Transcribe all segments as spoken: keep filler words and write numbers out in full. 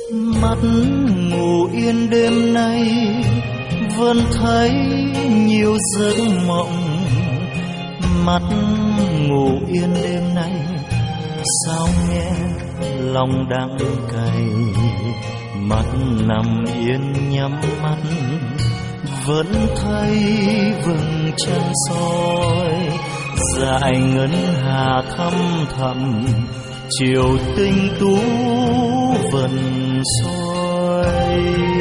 Mắt ngủ yên đêm nay vẫn thấy nhiều giấc mộng. Mắt ngủ yên đêm nay sao nghe lòng đắng cay. Mắt nằm yên nhắm mắt vẫn thấy vầng trăng soi. Dải ngân hà thăm thầm chiều tinh tú vần soi.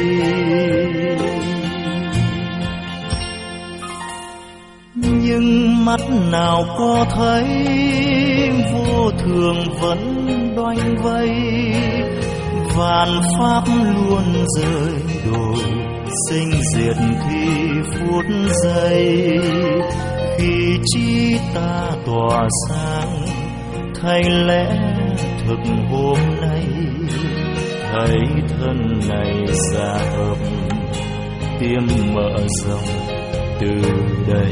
Nhưng mắt nào có thấy vô thường vẫn đoanh vây. Vạn pháp luôn rơi đổi sinh diệt khi phút giây. Khi chi ta tỏa sáng thay lẽ thực hôm nay. Thấy thân này xa hợp tim mở rộng từ đây.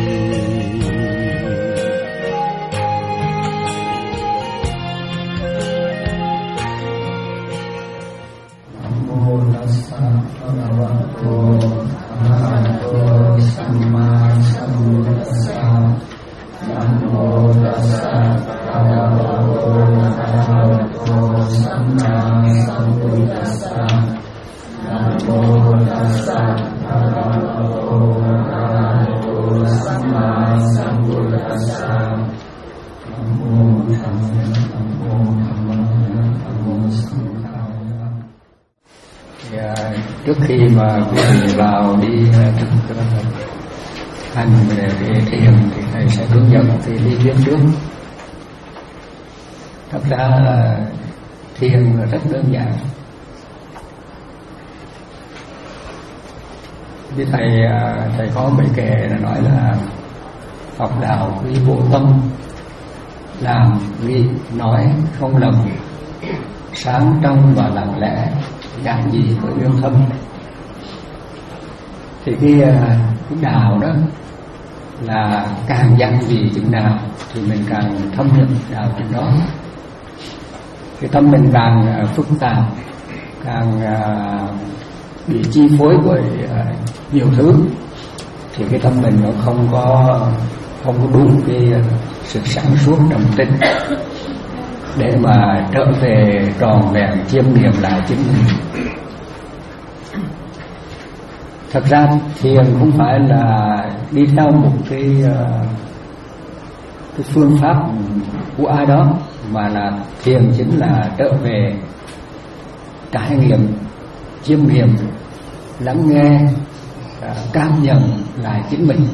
Trước khi mà quý vị vào đi thực hành về cái thiền thì thầy sẽ hướng dẫn thì đi thuyết trước. Thật ra là thiền là rất đơn giản. Vì thầy thầy có bài kệ là nói là học đạo quý vô tâm, làm vì nói không lầm, sáng trong và lặng lẽ, giản dị với lương thâm. Thì cái, cái đạo đó là càng giản dị chừng nào thì mình càng thâm nhập đạo chừng đó. Cái tâm mình càng phức tạp, càng bị chi phối bởi nhiều thứ thì cái tâm mình nó không có không có đủ cái sự sáng suốt trầm tĩnh để mà trở về tròn vẹn chiêm nghiệm lại chính mình. Thật ra thiền không phải là đi theo một cái cái phương pháp của ai đó, mà là thiền chính là trở về trải nghiệm, chiêm nghiệm, lắng nghe, cảm nhận lại chính mình.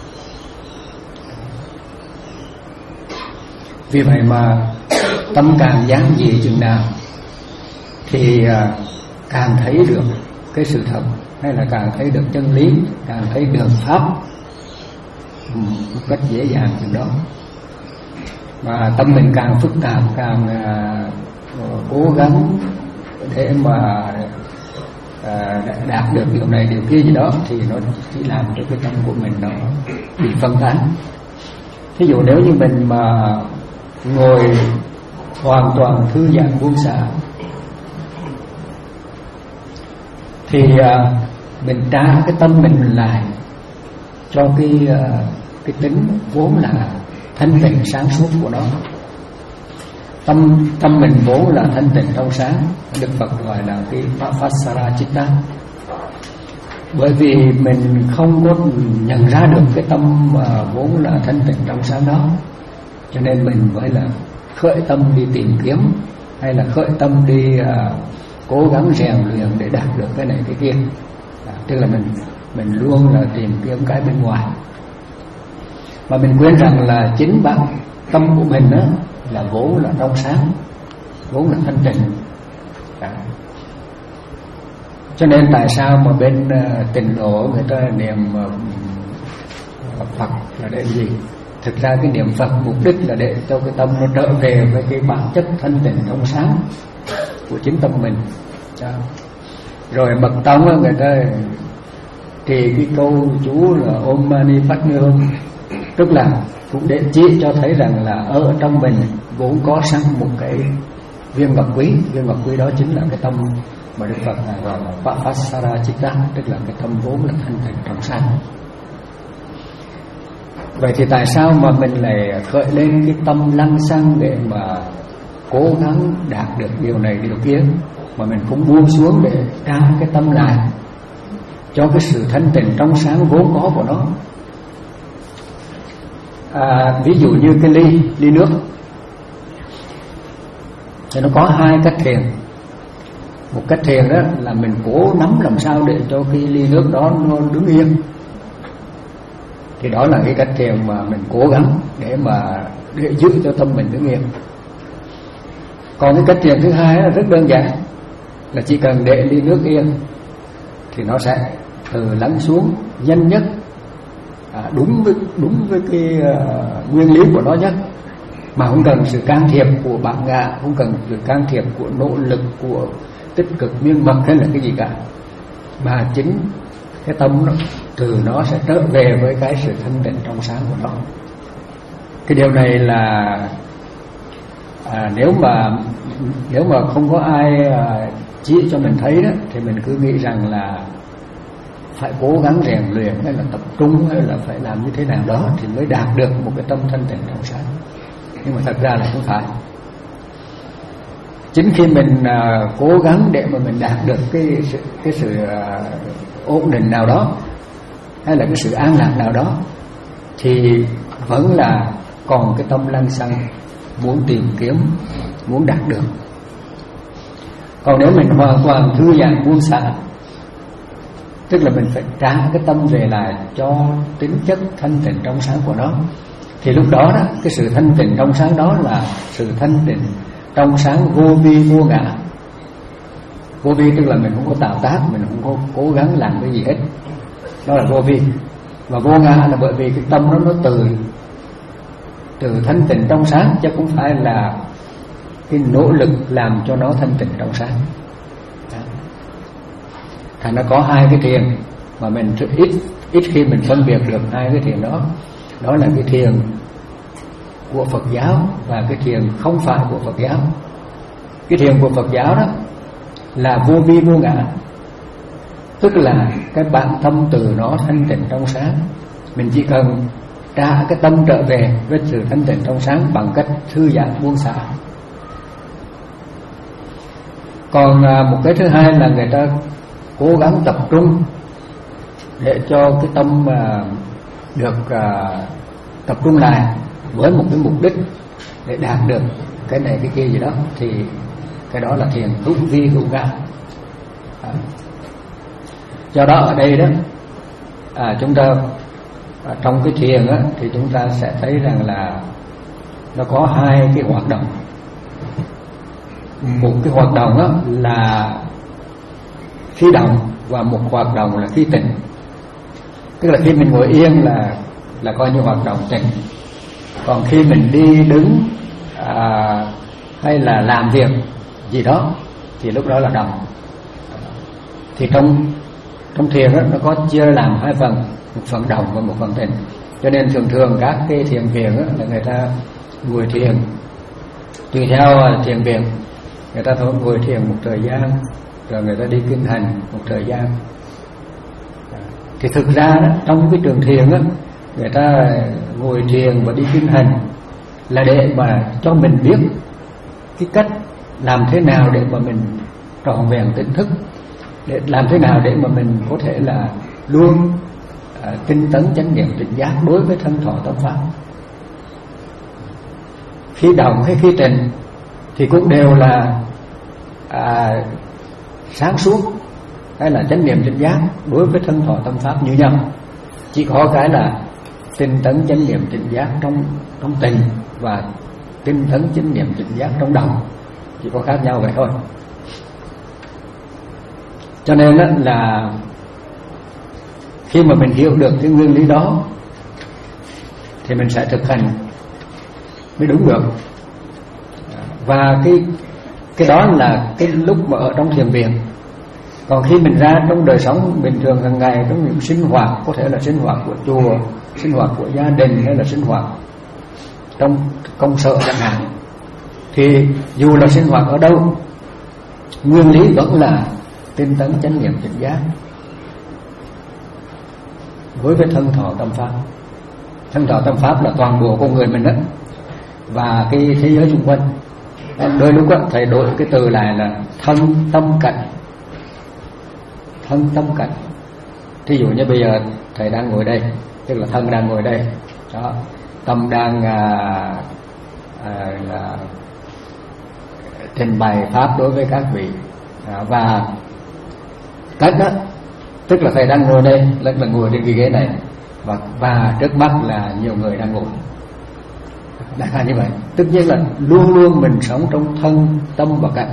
Vì vậy mà tâm càng giản dị chừng nào thì càng thấy được cái sự thật, hay là càng thấy được chân lý, càng thấy được pháp một cách dễ dàng chừng đó. Mà tâm mình càng phức tạp, càng uh, cố gắng để mà uh, đạt được điều này điều kia gì đó thì nó chỉ làm cho cái tâm của mình nó bị phân tán. Ví dụ nếu như mình mà ngồi hoàn toàn thư giãn buông xả thì uh, mình trả cái tâm mình lại cho cái uh, cái tính vốn là thanh tịnh sáng suốt của nó. Tâm tâm mình vốn là thanh tịnh trong sáng, Đức Phật gọi là cái Vipassana Chitta. Bởi vì mình không có nhận ra được cái tâm uh, vốn là thanh tịnh trong sáng đó, cho nên mình mới là khởi tâm đi tìm kiếm, hay là khởi tâm đi uh, cố gắng rèn luyện để đạt được cái này cái kia. À, tức là mình mình luôn là tìm kiếm cái bên ngoài, mà mình quên rằng là chính bản tâm của mình đó là vốn là trong sáng, vốn là thanh tịnh. À, cho nên tại sao mà bên uh, Tịnh độ người ta niệm uh, Phật là để gì? Thực ra cái niệm Phật mục đích là để cho cái tâm nó trở về với cái bản chất thanh tịnh trong sáng của chính tâm mình. À, rồi bậc tông đó, người ta thì cái câu chú là Om Mani Padme Hum, tức là cũng để chỉ cho thấy rằng là ở trong mình vốn có sẵn một cái viên ngọc quý. Viên ngọc quý đó chính là cái tâm mà Đức Phật gọi là Vapasara Chitta, tức là cái tâm vốn là thanh tịnh trong sáng. Vậy thì tại sao mà mình lại khởi lên cái tâm lăng xăng để mà cố gắng đạt được điều này điều kia, mà mình cũng buông xuống để tra cái tâm lại cho cái sự thanh tịnh trong sáng vốn có của nó? À, ví dụ như cái ly ly nước thì nó có hai cách thiền. Một cách thiền đó là mình cố nắm làm sao để cho cái ly nước đó nó đứng yên, thì đó là cái cách thiền mà mình cố gắng để mà để giữ cho tâm mình đứng yên. Còn cái cách thiền thứ hai là rất đơn giản, là chỉ cần để ly nước yên thì nó sẽ từ lắng xuống nhanh nhất, à, đúng với đúng với cái uh, nguyên lý của nó nhất, mà không cần sự can thiệp của bản ngã, không cần sự can thiệp của nỗ lực, của tích cực miên mật hay là cái gì cả, mà chính cái tâm nó từ nó sẽ trở về với cái sự thanh tịnh trong sáng của nó. Cái điều này là à, nếu mà nếu mà không có ai à, chỉ cho mình thấy đó, thì mình cứ nghĩ rằng là phải cố gắng rèn luyện hay là tập trung hay là phải làm như thế nào đó thì mới đạt được một cái tâm thanh tịnh trong sáng. Nhưng mà thật ra là không phải. Chính khi mình à, cố gắng để mà mình đạt được cái sự, cái sự à, ổn định nào đó hay là cái sự an lạc nào đó thì vẫn là còn cái tâm lăng xăng muốn tìm kiếm, muốn đạt được. Còn nếu mình hoàn toàn thư giãn buông xả, tức là mình phải trả cái tâm về lại cho tính chất thanh tịnh trong sáng của nó, thì lúc đó đó cái sự thanh tịnh trong sáng đó là sự thanh tịnh trong sáng vô vi vô ngã. Vô vi tức là mình không có tạo tác, mình không có cố gắng làm cái gì hết, đó là vô vi. Và vô ngã là bởi vì cái tâm đó nó từ từ thanh tịnh trong sáng, chứ không phải là cái nỗ lực làm cho nó thanh tịnh trong sáng. Thành nó có hai cái thiền mà mình ít ít khi mình phân biệt được hai cái thiền đó. Đó là cái thiền của Phật giáo và cái thiền không phải của Phật giáo. Cái thiền của Phật giáo đó là vô vi vô ngã, tức là cái bản tâm từ nó thanh tịnh trong sáng. Mình chỉ cần trả cái tâm trở về với sự thanh tịnh trong sáng bằng cách thư giãn buông xả. Còn một cái thứ hai là người ta cố gắng tập trung để cho cái tâm được tập trung lại với một cái mục đích để đạt được cái này cái kia gì đó, thì cái đó là thiền hữu vi hữu ngã. Do đó ở đây đó à, chúng ta à, trong cái thiền á, thì chúng ta sẽ thấy rằng là nó có hai cái hoạt động. Một cái hoạt động á, là khí động, và một hoạt động là khí tịnh. Tức là khi mình ngồi yên là là coi như hoạt động tịnh, còn khi mình đi đứng à, hay là làm việc gì đó thì lúc đó là động. Thì trong trong thiền đó, nó có chia làm hai phần, một phần động và một phần tịnh. Cho nên thường thường các cái thiền viện đó, là người ta ngồi thiền tùy theo thiền viện, người ta thôi ngồi thiền một thời gian rồi người ta đi kinh hành một thời gian. Thì thực ra đó, trong cái trường thiền đó, người ta ngồi thiền và đi kinh hành là để mà cho mình biết cái cách làm thế nào để mà mình trọn vẹn tỉnh thức, để làm thế nào để mà mình có thể là luôn à, tinh tấn chánh niệm tỉnh giác đối với thân thọ tâm pháp. Khi động hay khi tịnh thì cũng đều là à, sáng suốt hay là chánh niệm tỉnh giác đối với thân thọ tâm pháp như nhau. Chỉ có cái là tinh tấn chánh niệm tỉnh giác trong trong tịnh và tinh tấn chánh niệm tỉnh giác trong động, chỉ có khác nhau vậy thôi. Cho nên đó là khi mà mình hiểu được cái nguyên lý đó thì mình sẽ thực hành mới đúng được. Và cái cái đó là cái lúc mà ở trong thiền viện. Còn khi mình ra trong đời sống bình thường hàng ngày, trong những sinh hoạt, có thể là sinh hoạt của chùa, sinh hoạt của gia đình hay là sinh hoạt trong công sở chẳng hạn, thì dù là sinh hoạt ở đâu, nguyên lý vẫn là tinh tấn chánh niệm tỉnh giác với cái thân thọ tâm pháp. Thân thọ tâm pháp là toàn bộ con người mình đó, và cái thế giới xung quanh. Đôi lúc đó, thầy đổi cái từ lại là thân tâm cảnh. Thân tâm cảnh. Thí dụ như bây giờ thầy đang ngồi đây, tức là thân đang ngồi đây đó, tâm đang à, à, à, trình bày pháp đối với các vị, à, và cách đó tức là thầy đang ngồi đây, là ngồi trên cái ghế này, và, và trước mắt là nhiều người đang ngồi. Đại khái như vậy. Tất nhiên là luôn luôn mình sống trong thân tâm và cảnh.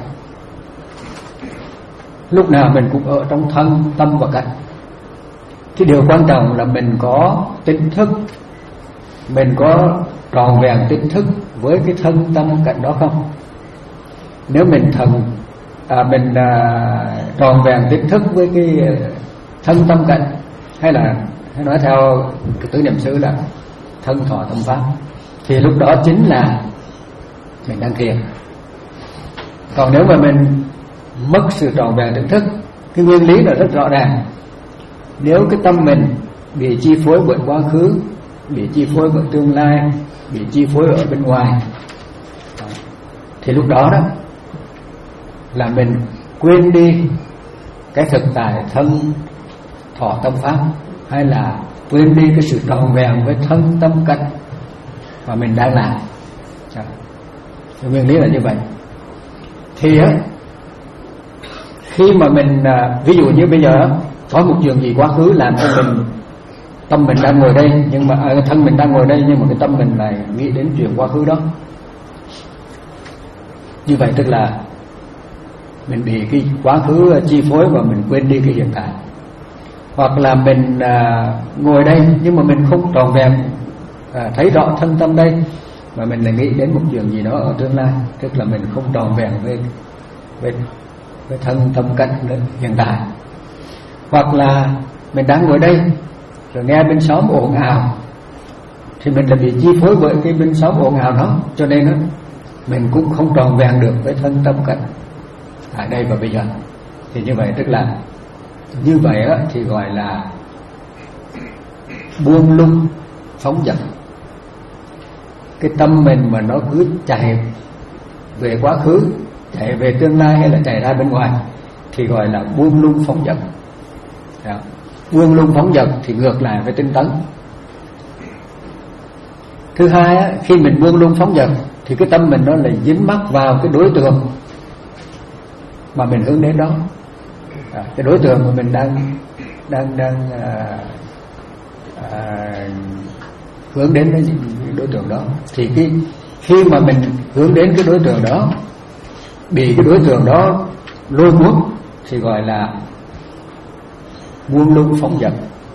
Lúc nào mình cũng ở trong thân tâm và cảnh. Cái điều quan trọng là mình có tỉnh thức, mình có tròn vẹn tỉnh thức với cái thân tâm cảnh đó không. Nếu mình thần à, mình à, tròn vẹn tỉnh thức với cái thân tâm cảnh, hay là hay nói theo cái tứ niệm xứ là thân thọ tâm pháp, thì lúc đó chính là mình đang thiền. Còn nếu mà mình mất sự tròn vẹn tỉnh thức, cái nguyên lý là rất rõ ràng. Nếu cái tâm mình bị chi phối bởi quá khứ, bị chi phối bởi tương lai, bị chi phối ở bên ngoài, thì lúc đó đó là mình quên đi cái thực tại thân thọ tâm pháp, hay là quên đi cái sự tròn vẹn với thân tâm cảnh mà mình đang làm. Nguyên lý là như vậy. Thì á, khi mà mình ví dụ như bây giờ có một chuyện gì quá khứ làm cho mình, tâm mình đang ngồi đây, nhưng mà à, thân mình đang ngồi đây, nhưng mà cái tâm mình lại nghĩ đến chuyện quá khứ đó. Như vậy tức là mình bị cái quá khứ chi phối và mình quên đi cái hiện tại. Hoặc là mình à, ngồi đây nhưng mà mình không tròn vẹn à, thấy rõ thân tâm đây, mà mình lại nghĩ đến một chuyện gì đó ở tương lai, tức là mình không tròn vẹn với với, với thân tâm cảnh hiện tại. Hoặc là mình đang ngồi đây rồi nghe bên xóm ồn ào, thì mình lại bị chi phối bởi cái bên xóm ồn ào đó, cho nên đó, mình cũng không tròn vẹn được với thân tâm cảnh tại đây và bây giờ. Thì như vậy tức là như vậy đó, thì gọi là buông lung phóng dật. Cái tâm mình mà nó cứ chạy về quá khứ, chạy về tương lai, hay là chạy ra bên ngoài, thì gọi là buông lung phóng dật. Đó. Buông lung phóng dật thì ngược lại với tinh tấn. Thứ hai á, khi mình buông lung phóng dật thì cái tâm mình nó lại dính mắc vào cái đối tượng mà mình hướng đến đó. À, cái đối tượng mà mình đang đang đang à, à, hướng đến cái đối tượng đó, thì cái khi mà mình hướng đến cái đối tượng đó, bị cái đối tượng đó lôi cuốn, thì gọi là buông lung phóng dật.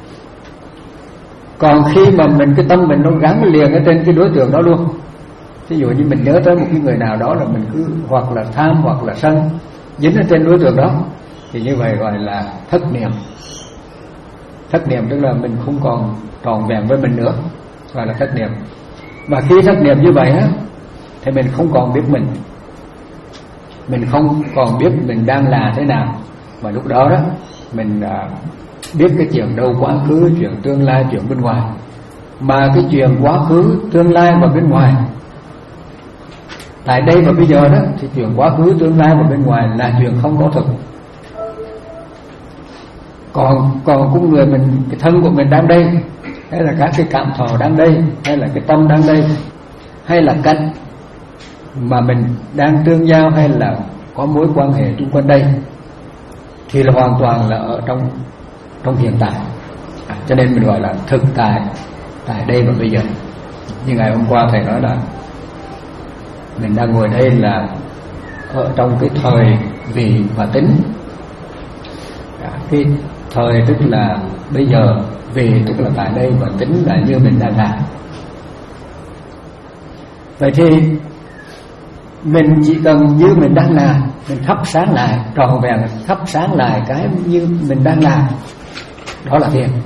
Còn khi mà mình cái tâm mình nó gắn liền ở trên cái đối tượng đó luôn, ví dụ như mình nhớ tới một cái người nào đó là mình cứ hoặc là tham hoặc là sân dính ở trên đối tượng đó, thì như vậy gọi là thất niệm. Thất niệm tức là mình không còn tròn vẹn với mình nữa, gọi là thất niệm. Và khi thất niệm như vậy á, thì mình không còn biết mình, mình không còn biết mình đang là thế nào. Và lúc đó đó mình à, biết cái chuyện đâu quá khứ, chuyện tương lai, chuyện bên ngoài. Mà cái chuyện quá khứ, tương lai và bên ngoài, tại đây và bây giờ đó, thì chuyện quá khứ, tương lai và bên ngoài là chuyện không có thực. Còn còn con người mình, cái thân của mình đang đây, hay là các cái cảm thọ đang đây, hay là cái tâm đang đây, hay là cách mà mình đang tương giao, hay là có mối quan hệ chung quanh đây, thì là hoàn toàn là ở trong trong hiện tại. À, cho nên mình gọi là thực tại, tại đây và bây giờ. Như ngày hôm qua thầy nói là mình đang ngồi đây là ở trong cái thời vị và tính. À, cái thời tức là bây giờ, vị tức là tại đây, và tính là như mình đang làm. Vậy thì mình chỉ cần như mình đang làm, mình thắp sáng lại, tròn vẹn thắp sáng lại cái như mình đang làm, đó là thiền.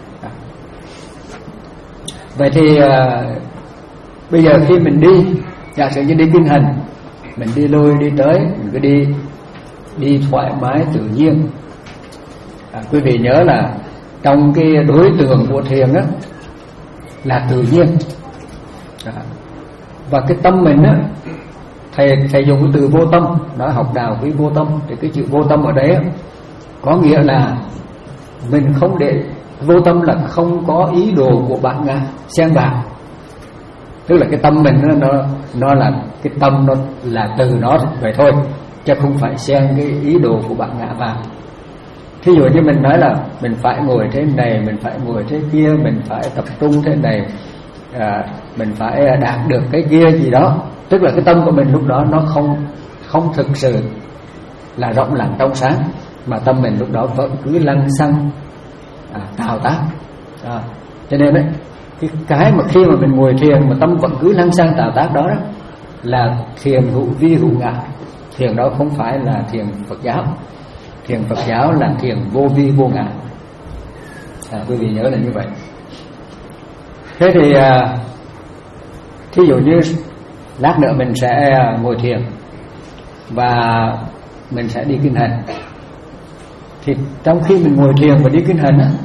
Vậy thì à, bây giờ khi mình đi, Giả sử như đi kinh hành, mình đi lui đi tới, mình cứ đi đi thoải mái tự nhiên. À, quý vị nhớ là trong cái đối tượng của thiền đó là tự nhiên. À, và cái tâm mình á, thầy thầy dùng cái từ vô tâm, nói học đạo quý vô tâm, thì cái chữ vô tâm ở đấy á, có nghĩa là mình không để vô tâm là không có ý đồ của bạn ngã xen vào. Tức là cái tâm mình nó nó nó là cái tâm nó là từ nó vậy thôi, chứ không phải xen cái ý đồ của bạn ngã vào. Thí dụ như mình nói là mình phải ngồi thế này, mình phải ngồi thế kia, mình phải tập trung thế này, à, mình phải đạt được cái kia gì đó, tức là cái tâm của mình lúc đó nó không không thực sự là rộng lặng trong sáng, mà tâm mình lúc đó vẫn cứ lăng xăng à, tạo tác. À, cho nên đấy, cái cái mà khi mà mình ngồi thiền mà tâm vẫn cứ lăng xăng tạo tác đó, đó là thiền hữu vi hữu ngã. Thiền đó không phải là thiền Phật giáo. Thiền Phật giáo là thiền vô vi vô ngã. À, quý vị nhớ là như vậy. Thế thì à, thí dụ như lát nữa mình sẽ ngồi thiền và mình sẽ đi kinh hành. Thì trong khi mình ngồi thiền và đi kinh hành á,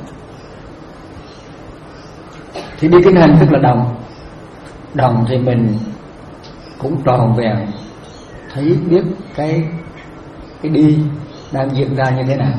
thì đi kinh hành tức là đồng. Đồng thì mình cũng tròn vẹn thấy biết cái cái đi đang diễn ra như thế nào.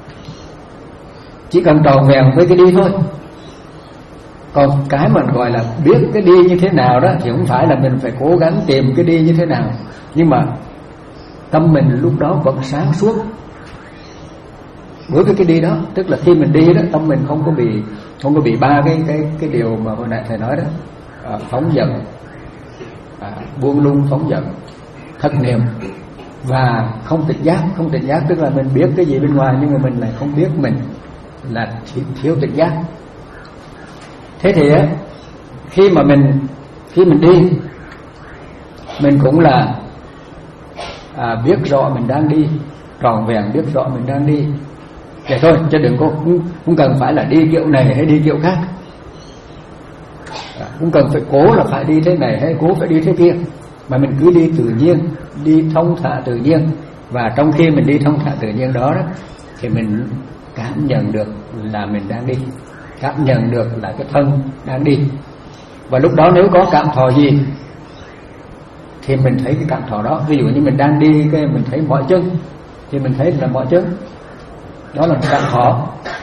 Chỉ cần tròn vẹn với cái đi thôi. Còn cái mình gọi là biết cái đi như thế nào đó thì không phải là mình phải cố gắng tìm cái đi như thế nào, nhưng mà tâm mình lúc đó vẫn sáng suốt đối với cái đi đó. Tức là khi mình đi đó, tâm mình không có bị không có bị ba cái cái cái điều mà hồi nãy thầy nói đó, à, phóng dật, à, buông lung phóng dật, thất niệm và không tỉnh giác. Không tỉnh giác tức là mình biết cái gì bên ngoài nhưng mà mình lại không biết mình là thiếu tỉnh giác. Thế thì á, khi mà mình khi mình đi, mình cũng là à, biết rõ mình đang đi, tròn vẹn biết rõ mình đang đi vậy thôi, chứ đừng có cũng, cũng cần phải là đi kiểu này hay đi kiểu khác, à, cũng cần phải cố là phải đi thế này hay cố phải đi thế kia, mà mình cứ đi tự nhiên, đi thông thả tự nhiên. Và trong khi mình đi thông thả tự nhiên đó, đó thì mình cảm nhận được là mình đang đi, cảm nhận được là cái thân đang đi. Và lúc đó nếu có cảm thọ gì thì mình thấy cái cảm thọ đó. Ví dụ như mình đang đi cái mình thấy mỏi chân thì mình thấy là mỏi chân, đó là cảm thọ.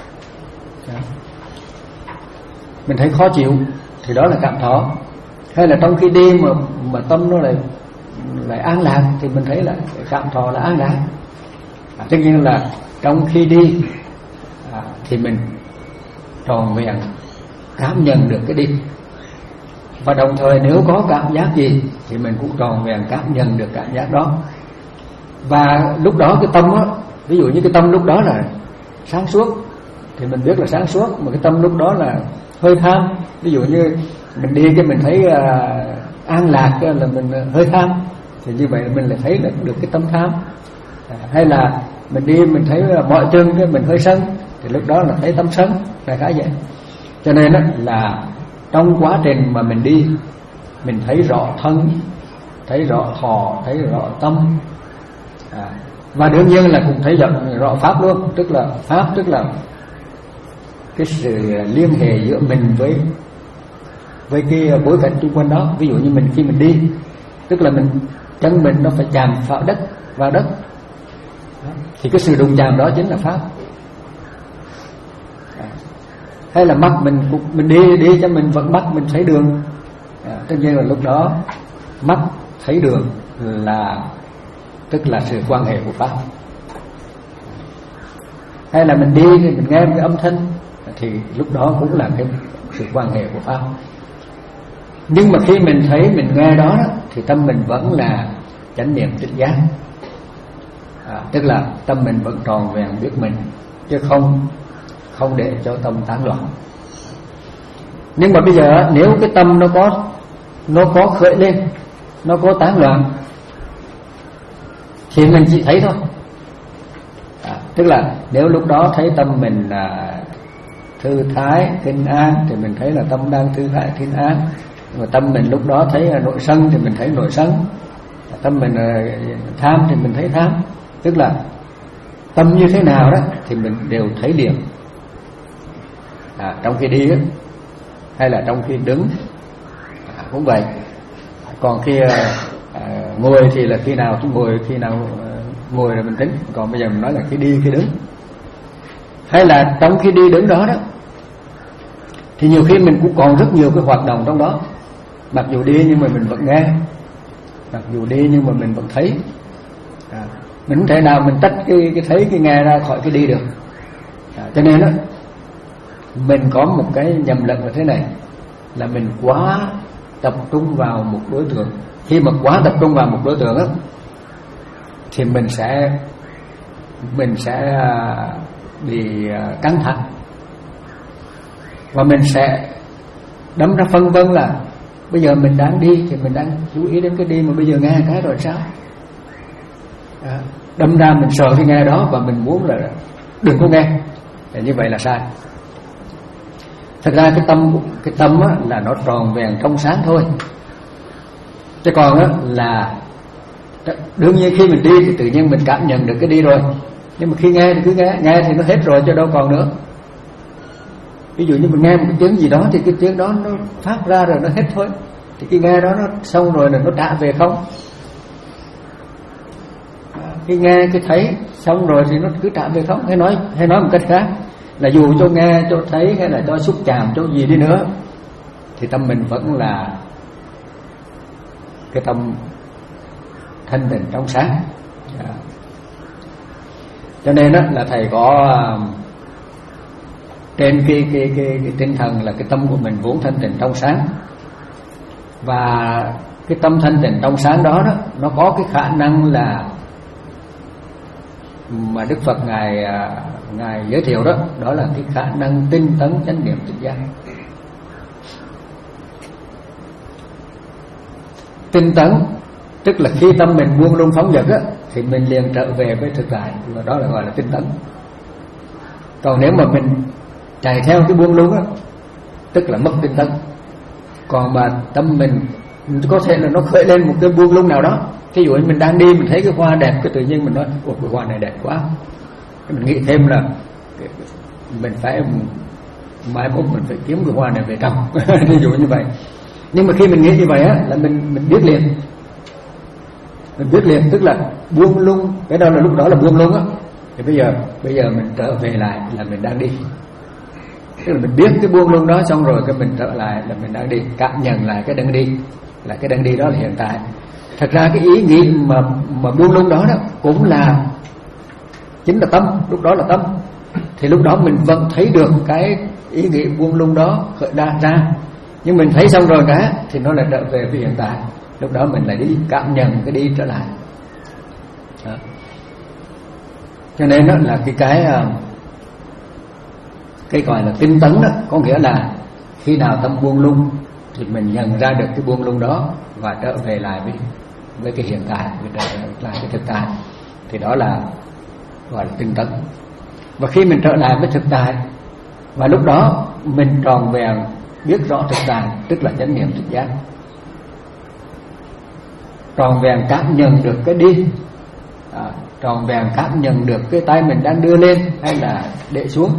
Mình thấy khó chịu thì đó là cảm thọ. Hay là trong khi đi mà mà tâm nó lại lại an lạc thì mình thấy là cảm thọ là an lạc. À, tất nhiên là trong khi đi à, thì mình tròn vẹn cảm nhận được cái đi, và đồng thời nếu có cảm giác gì thì mình cũng tròn vẹn cảm nhận được cảm giác đó. Và lúc đó cái tâm á, ví dụ như cái tâm lúc đó là sáng suốt thì mình biết là sáng suốt, mà cái tâm lúc đó là hơi tham, ví dụ như mình đi cái mình thấy uh, an lạc là mình hơi tham, thì như vậy mình lại thấy được, được cái tâm tham. À, hay là mình đi mình thấy uh, mọi chân cái mình hơi sân thì lúc đó là thấy tâm sân, là khá vậy. Cho nên đó là trong quá trình mà mình đi, mình thấy rõ thân, thấy rõ thọ, thấy rõ tâm, à, và đương nhiên là cũng thấy rõ pháp luôn. Tức là pháp tức là cái sự liên hệ giữa mình với với cái bối cảnh xung quanh đó. Ví dụ như mình khi mình đi, tức là mình chân mình nó phải chạm vào đất, vào đất đó, thì cái sự đụng chạm đó chính là pháp. À, hay là mắt mình mình đi đi cho mình vẫn mắt mình thấy đường, à, tất nhiên là lúc đó mắt thấy đường là tức là sự quan hệ của pháp. Hay là mình đi thì mình nghe cái âm thanh thì lúc đó cũng là cái sự quan hệ của pháp. Nhưng mà khi mình thấy mình nghe đó, đó thì tâm mình vẫn là chánh niệm tỉnh giác, à, tức là tâm mình vẫn tròn vẹn biết mình, chứ không không để cho tâm tán loạn. Nhưng mà bây giờ nếu cái tâm nó có nó có khởi lên, nó có tán loạn thì mình chỉ thấy thôi, à, tức là nếu lúc đó thấy tâm mình là thư thái, kinh an thì mình thấy là tâm đang thư thái, kinh an. mà tâm mình lúc đó thấy nội sân thì mình thấy nội sân, tâm mình tham thì mình thấy tham. Tức là tâm như thế nào đó thì mình đều thấy liền, à, trong khi đi đó, hay là trong khi đứng, à, cũng vậy. Còn khi à, ngồi thì là khi nào tôi ngồi, khi nào à, ngồi là mình tính. Còn bây giờ mình nói là khi đi, khi đứng, hay là trong khi đi đứng đó đó thì nhiều khi mình cũng còn rất nhiều cái hoạt động trong đó. Mặc dù đi nhưng mà mình vẫn nghe, mặc dù đi nhưng mà mình vẫn thấy, à, mình không thể nào mình tách cái, cái thấy cái nghe ra khỏi cái đi được, à, cho nên đó mình có một cái nhầm lẫn là thế này, là mình quá tập trung vào một đối tượng. Khi mà quá tập trung vào một đối tượng đó, thì mình sẽ mình sẽ bị căng thẳng, và mình sẽ đâm ra phân vân là bây giờ mình đang đi thì mình đang chú ý đến cái đi, mà bây giờ nghe cái rồi sao, à, đâm ra mình sợ cái nghe đó và mình muốn là đừng có nghe. Thì như vậy là sai. Thật ra cái tâm cái tâm á, là nó tròn vẹn trong sáng thôi. Chứ còn á, là đương nhiên khi mình đi thì tự nhiên mình cảm nhận được cái đi rồi, nhưng mà khi nghe thì cứ nghe, nghe thì nó hết rồi chứ đâu còn nữa. Ví dụ như mình nghe một cái tiếng gì đó thì cái tiếng đó nó phát ra rồi nó hết thôi, thì cái nghe đó nó xong rồi là nó trả về không. Cái nghe cái thấy xong rồi thì nó cứ trả về không. Hay nói hay nói một cách khác là dù cho nghe, cho thấy hay là cho xúc chạm, cho gì đi nữa thì tâm mình vẫn là cái tâm thanh tịnh trong sáng. Cho nên đó là thầy có trên cái, cái, cái, cái tinh thần là cái tâm của mình vốn thanh tịnh trong sáng, và cái tâm thanh tịnh trong sáng đó, đó nó có cái khả năng là mà Đức Phật ngài ngài giới thiệu đó, đó là cái khả năng tinh tấn chánh niệm tỉnh giác. Tinh tấn tức là khi tâm mình buông lung phóng dật á, thì mình liền trở về với thực tại, và đó là gọi là tinh tấn. Còn nếu mà mình chạy theo cái buông lung á, tức là mất tinh tấn. Còn mà tâm mình có thể là nó khởi lên một cái buông lung nào đó. Thí dụ như mình đang đi, mình thấy cái hoa đẹp, cái tự nhiên mình nói ồ, cái hoa này đẹp quá, mình nghĩ thêm là mình phải mai mốt mình phải kiếm cái hoa này về trồng. Ví dụ như vậy. Nhưng mà khi mình nghĩ như vậy á, là mình mình biết liền, mình biết liền, tức là buông lung. Cái đó là lúc đó là buông lung á. Thì bây giờ bây giờ mình trở về lại là mình đang đi. Tức là mình biết cái buông lung đó, xong rồi cái mình trở lại là mình đang đi, cảm nhận lại cái đang đi, là cái đang đi đó là hiện tại. Thật ra cái ý nghĩ mà mà buông lung đó đó cũng là chính là tâm, lúc đó là tâm. Thì lúc đó mình vẫn thấy được cái ý nghĩ buông lung đó khởi ra ra, nhưng mình thấy xong rồi cả thì nó lại trở về với hiện tại. Lúc đó mình lại đi cảm nhận cái đi trở lại đó. Cho nên đó là cái cái cái gọi là tinh tấn đó, có nghĩa là khi nào tâm buông lung thì mình nhận ra được cái buông lung đó và trở về lại với với cái hiện tại, với trở lại cái thực tại, thì đó là gọi là tinh tấn. Và khi mình trở lại với thực tại, và lúc đó mình tròn vẹn biết rõ thực tại, tức là chánh niệm tỉnh giác, tròn vẹn cảm nhận được cái đi, à, tròn vẹn cảm nhận được cái tay mình đang đưa lên hay là để xuống.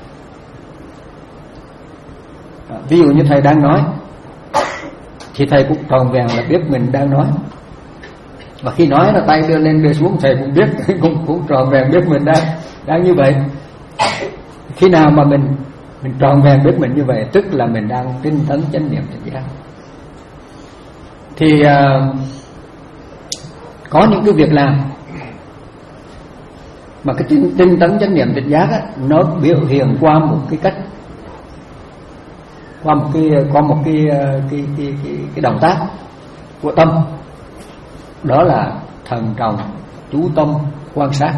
À, ví dụ như thầy đang nói thì thầy cũng tròn vẹn là biết mình đang nói, và khi nói là tay đưa lên đưa xuống thầy cũng biết, cũng cũng tròn vẹn biết mình đang đang như vậy. Khi nào mà mình mình tròn vẹn biết mình như vậy, tức là mình đang tinh tấn chánh niệm tỉnh giác. Thì uh, có những cái việc làm mà cái tinh, tinh tấn chánh niệm tỉnh giác á, nó biểu hiện qua một cái cách, qua một cái qua một cái cái cái cái, cái động tác của tâm, đó là thần trọng chú tâm quan sát.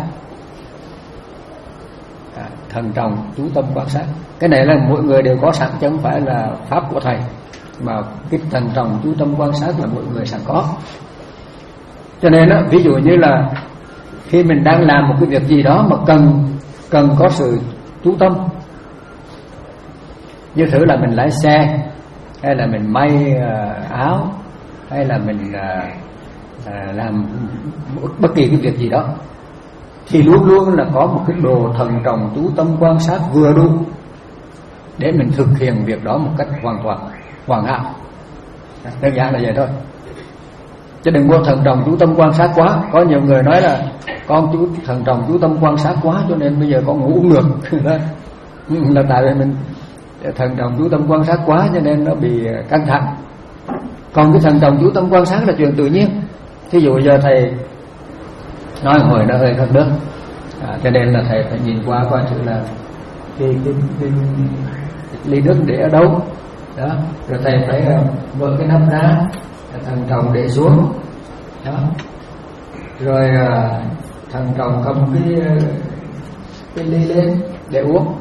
À, thần trọng chú tâm quan sát, cái này là mỗi người đều có sẵn chứ không phải là pháp của thầy, mà cái thần trọng chú tâm quan sát là mỗi người sẵn có. Cho nên đó, ví dụ như là khi mình đang làm một cái việc gì đó mà cần cần có sự chú tâm, như thử là mình lái xe hay là mình may uh, áo, hay là mình uh, uh, làm bất kỳ cái việc gì đó, thì luôn luôn là có một cái đồ thận trọng chú tâm quan sát vừa đủ để mình thực hiện việc đó một cách hoàn toàn hoàn hảo. Đơn giản là vậy thôi, chứ đừng có thận trọng chú tâm quan sát quá. Có nhiều người nói là con chú thận trọng chú tâm quan sát quá cho nên bây giờ con ngủ ngược là tại vì mình thận trọng chú tâm quan sát quá cho nên nó bị căng thẳng. Còn cái thận trọng chú tâm quan sát là chuyện tự nhiên. Thí dụ giờ thầy nói hồi nó hơi khắc nước, à, cho nên là thầy phải nhìn qua coi thử là cái, cái, cái, cái ly nước để ở đâu đó, rồi thầy phải mở cái nắp ra, thận trọng để xuống đó, rồi thận trọng cầm cái cái ly lên để uống.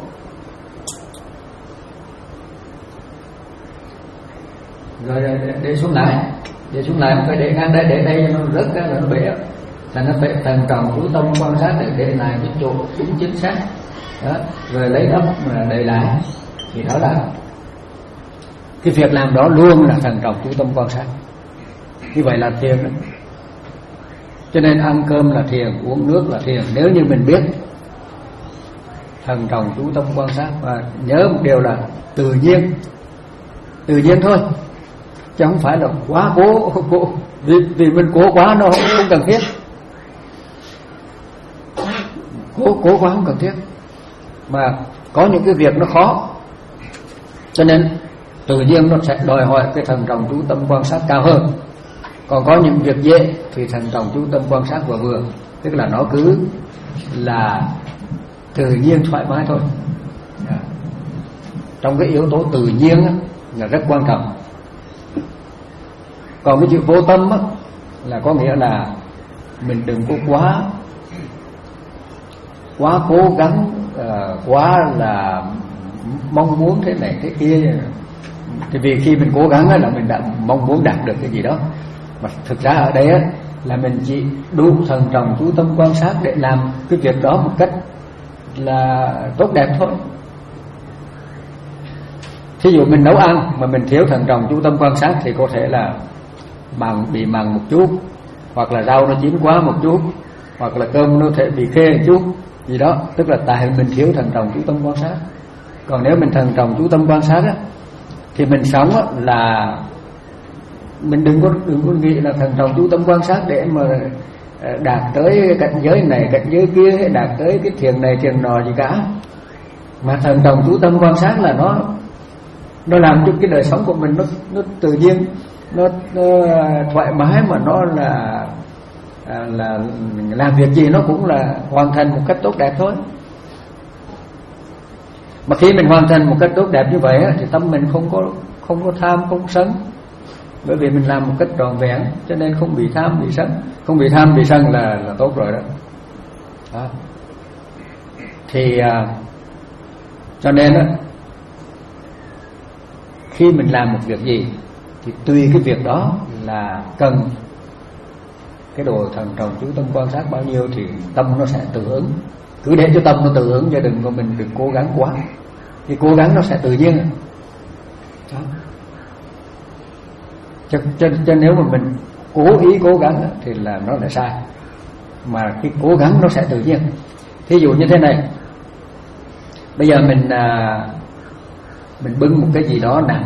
Rồi để, để xuống lại, để xuống lại phải để ngang đây, để đây cho nó rớt cái là nó bể. Là nó phải thận trọng chú tâm quan sát để để lại cái chỗ đúng chính xác đó, rồi lấy ấp mà đậy lại, thì đó là cái việc làm đó luôn là thận trọng chú tâm quan sát. Như vậy là thiền đó. Cho nên ăn cơm là thiền, uống nước là thiền, nếu như mình biết thận trọng chú tâm quan sát. Và nhớ một điều là tự nhiên, tự nhiên thôi, chứ không phải là quá cố, cố vì, vì mình cố quá nó không, không cần thiết. Cố, cố quá không cần thiết. Mà có những cái việc nó khó, cho nên tự nhiên nó sẽ đòi hỏi cái thận trọng chú tâm quan sát cao hơn. Còn có những việc dễ thì thận trọng chú tâm quan sát vừa vừa, tức là nó cứ là tự nhiên thoải mái thôi. Trong cái yếu tố tự nhiên á, là rất quan trọng. Còn cái chữ vô tâm á, là có nghĩa là mình đừng có quá quá cố gắng, uh, quá là mong muốn thế này thế kia. Thì vì khi mình cố gắng á, là mình đã mong muốn đạt được cái gì đó. Mà thực ra ở đây á, là mình chỉ đủ thận trọng chú tâm quan sát để làm cái việc đó một cách là tốt đẹp thôi. Thí dụ mình nấu ăn mà mình thiếu thận trọng chú tâm quan sát thì có thể là mặn, bị mặn một chút, hoặc là rau nó chín quá một chút, hoặc là cơm nó thể bị khê một chút gì đó, tức là tại mình thiếu thận trọng chú tâm quan sát. Còn nếu mình thận trọng chú tâm quan sát á, thì mình sống á, là mình đừng có đừng có nghĩ là thận trọng chú tâm quan sát để mà đạt tới cảnh giới này cảnh giới kia, hay đạt tới cái thiền này thiền nọ gì cả. Mà thận trọng chú tâm quan sát là nó nó làm cho cái đời sống của mình nó nó tự nhiên, nó, nó thoải mái, mà nó là là làm việc gì nó cũng là hoàn thành một cách tốt đẹp thôi. Mà khi mình hoàn thành một cách tốt đẹp như vậy á, thì tâm mình không có không có tham, không sân, bởi vì mình làm một cách trọn vẹn, cho nên không bị tham bị sân. Không bị tham bị sân là là tốt rồi đó, đó. Thì à, cho nên á, khi mình làm một việc gì thì tùy cái việc đó là cần cái đồ thận trọng chú tâm quan sát bao nhiêu thì tâm nó sẽ tự ứng. Cứ để cho tâm nó tự ứng, chứ đừng có mình đừng cố gắng quá. Thì cố gắng nó sẽ tự nhiên đó. Cho, cho, cho nếu mà mình cố ý cố gắng thì là nó lại sai. Mà cái cố gắng nó sẽ tự nhiên. Thí dụ như thế này, bây giờ mình à, mình bưng một cái gì đó nặng,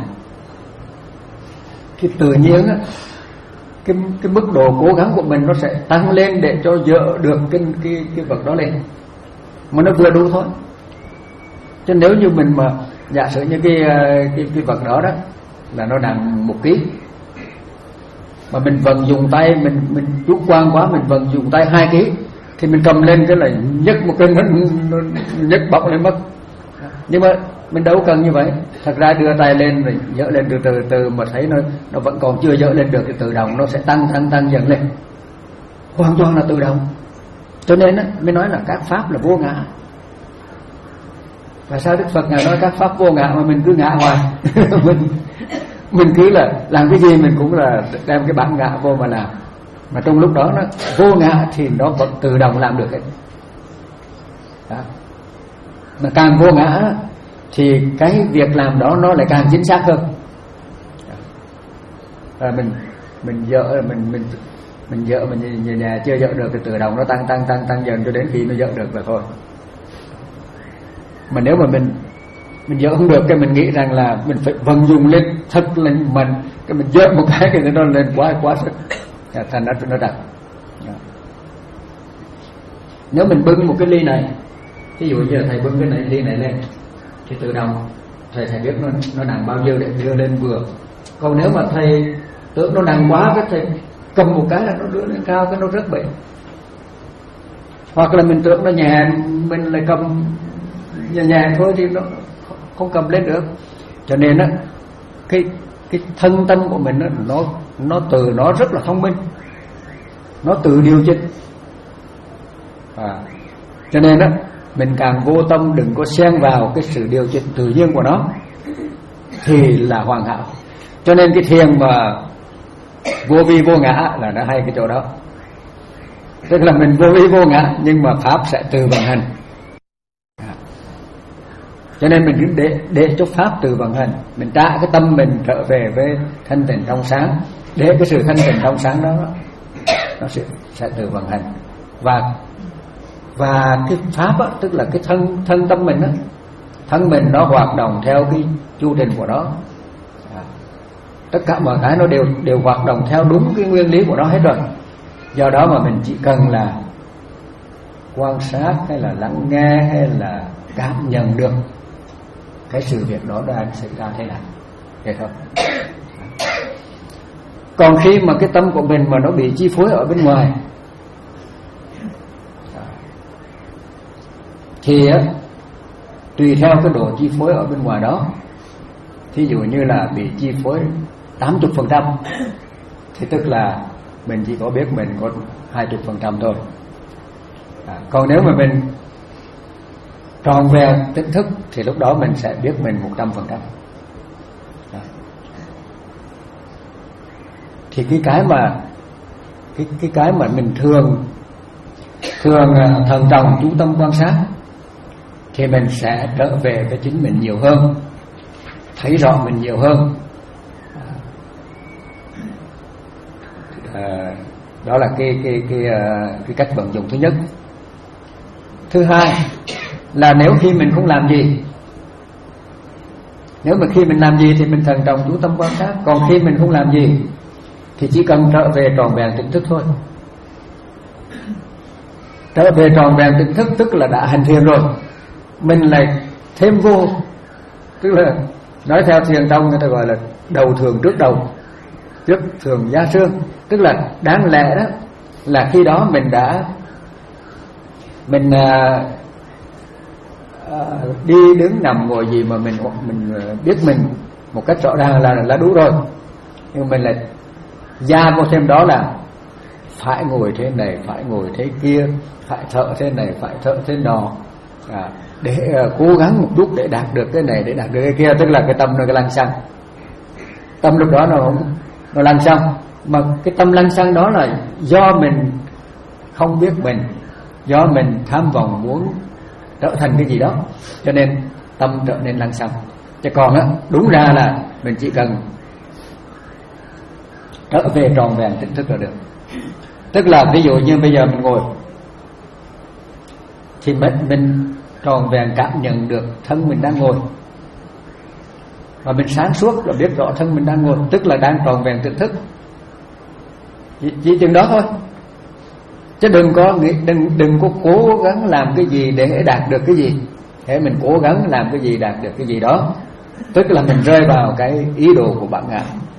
cái tự nhiên á, cái cái mức độ cố gắng của mình nó sẽ tăng lên để cho dỡ được cái cái cái vật đó lên, mà nó vừa đủ thôi. Chứ nếu như mình mà giả sử như cái cái cái vật đó đó là nó nặng một ký, mà mình vận dùng tay mình mình chủ quan quá, mình vận dùng tay hai ký, thì mình cầm lên cái là nhấc một cái nó, nó nhấc bọc lên mất. Nhưng mà mình đâu cần như vậy. Thật ra đưa tay lên rồi dỡ lên từ từ từ mà thấy nó nó vẫn còn chưa dỡ lên được thì tự động nó sẽ tăng tăng tăng dần lên, hoàn toàn là tự động. Cho nên á, mới nói là các pháp là vô ngã. Và sao Đức Phật ngài nói các pháp vô ngã mà mình cứ ngã hoài? mình mình cứ là làm cái gì mình cũng là đem cái bản ngã vô mà làm. Mà trong lúc đó nó vô ngã thì nó vẫn tự động làm được ấy. Đó. Mà càng vô ngã thì cái việc làm đó nó lại càng chính xác hơn. à, mình mình dỡ mình mình mình dỡ mình nhà, nhà chưa dỡ được thì tự động nó tăng tăng tăng tăng dần cho đến khi nó dỡ được là thôi. Mà nếu mà mình mình dỡ không được cái mình nghĩ rằng là mình phải vận dụng lên thật là mình, cái mình dỡ một cái cái nó lên quá quá sức, thành nó nó đặt. Nếu mình bưng một cái ly này, ví dụ giờ thầy bưng cái này ly này lên thì tự động thầy thầy biết nó nó nặng bao nhiêu để đưa lên vừa. Còn nếu mà thầy tưởng nó nặng quá cái thầy cầm một cái là nó đưa lên cao cái nó rất bệnh. Hoặc là mình tưởng nó nhẹ mình lại cầm nhẹ nhẹ thôi thì nó không cầm lên được. Cho nên á cái cái thân tâm của mình đó, nó nó từ nó rất là thông minh, nó tự điều chỉnh. À, cho nên á mình càng vô tâm, đừng có xen vào cái sự điều chỉnh tự nhiên của nó thì là hoàn hảo. Cho nên cái thiền mà vô vi vô ngã là nó hay cái chỗ đó, tức là mình vô vi vô ngã nhưng mà pháp sẽ tự vận hành. À, cho nên mình cứ để để cho pháp tự vận hành, mình trả cái tâm mình trở về với thanh tịnh trong sáng, để cái sự thanh tịnh trong sáng đó nó sẽ sẽ tự vận hành. Và và cái pháp á, tức là cái thân thân tâm mình á, thân mình nó hoạt động theo cái chu trình của nó. À, tất cả mọi cái nó đều đều hoạt động theo đúng cái nguyên lý của nó hết rồi. Do đó mà mình chỉ cần là quan sát hay là lắng nghe hay là cảm nhận được cái sự việc đó đang xảy ra thế nào, vậy thôi. Còn khi mà cái tâm của mình mà nó bị chi phối ở bên ngoài thì á, tùy theo cái độ chi phối ở bên ngoài đó, thí dụ như là bị chi phối tám mươi phần trăm thì tức là mình chỉ có biết mình có hai mươi phần trăm thôi. À, còn nếu mà mình tròn vẹn tỉnh thức thì lúc đó mình sẽ biết mình một trăm phần trăm. Thì cái cái mà cái cái cái mà mình thường thường thần trọng chú tâm quan sát thì mình sẽ trở về với chính mình nhiều hơn, thấy rõ mình nhiều hơn. À, đó là cái cái cái cái cách vận dụng thứ nhất. Thứ hai là nếu khi mình không làm gì, nếu mà khi mình làm gì thì mình thần trọng chú tâm quan sát. Còn khi mình không làm gì thì chỉ cần trở về tròn vẹn tỉnh thức thôi. Trở về tròn vẹn tỉnh thức tức là đã hành thiền rồi, mình lại thêm vô, tức là nói theo thiền tông người ta gọi là đầu thường trước đầu, trước thường gia sương. Tức là đáng lẽ đó là khi đó mình đã mình à, à, đi đứng nằm ngồi gì mà mình mình biết mình một cách rõ ràng là là đủ rồi. Nhưng mình lại gia vô thêm đó là phải ngồi thế này, phải ngồi thế kia, phải thở thế này, phải thở thế nọ, à, để uh, cố gắng một chút để đạt được cái này, để đạt được cái kia. Tức là cái tâm nó cái lăng xăng, tâm lúc đó nó không nó lăng xăng. Mà cái tâm lăng xăng đó là do mình không biết mình, do mình tham vọng muốn trở thành cái gì đó, cho nên tâm trở nên lăng xăng. Chứ còn á, đúng ra là mình chỉ cần trở về tròn vẹn tỉnh thức là được. Tức là ví dụ như bây giờ mình ngồi thì mình, mình tròn vẹn cảm nhận được thân mình đang ngồi, và mình sáng suốt là biết rõ thân mình đang ngồi, tức là đang tròn vẹn tỉnh thức. Chỉ, chỉ chừng đó thôi, chứ đừng có đừng đừng có cố gắng làm cái gì để đạt được cái gì. Để mình cố gắng làm cái gì đạt được cái gì đó, tức là mình rơi vào cái ý đồ của bản ngã.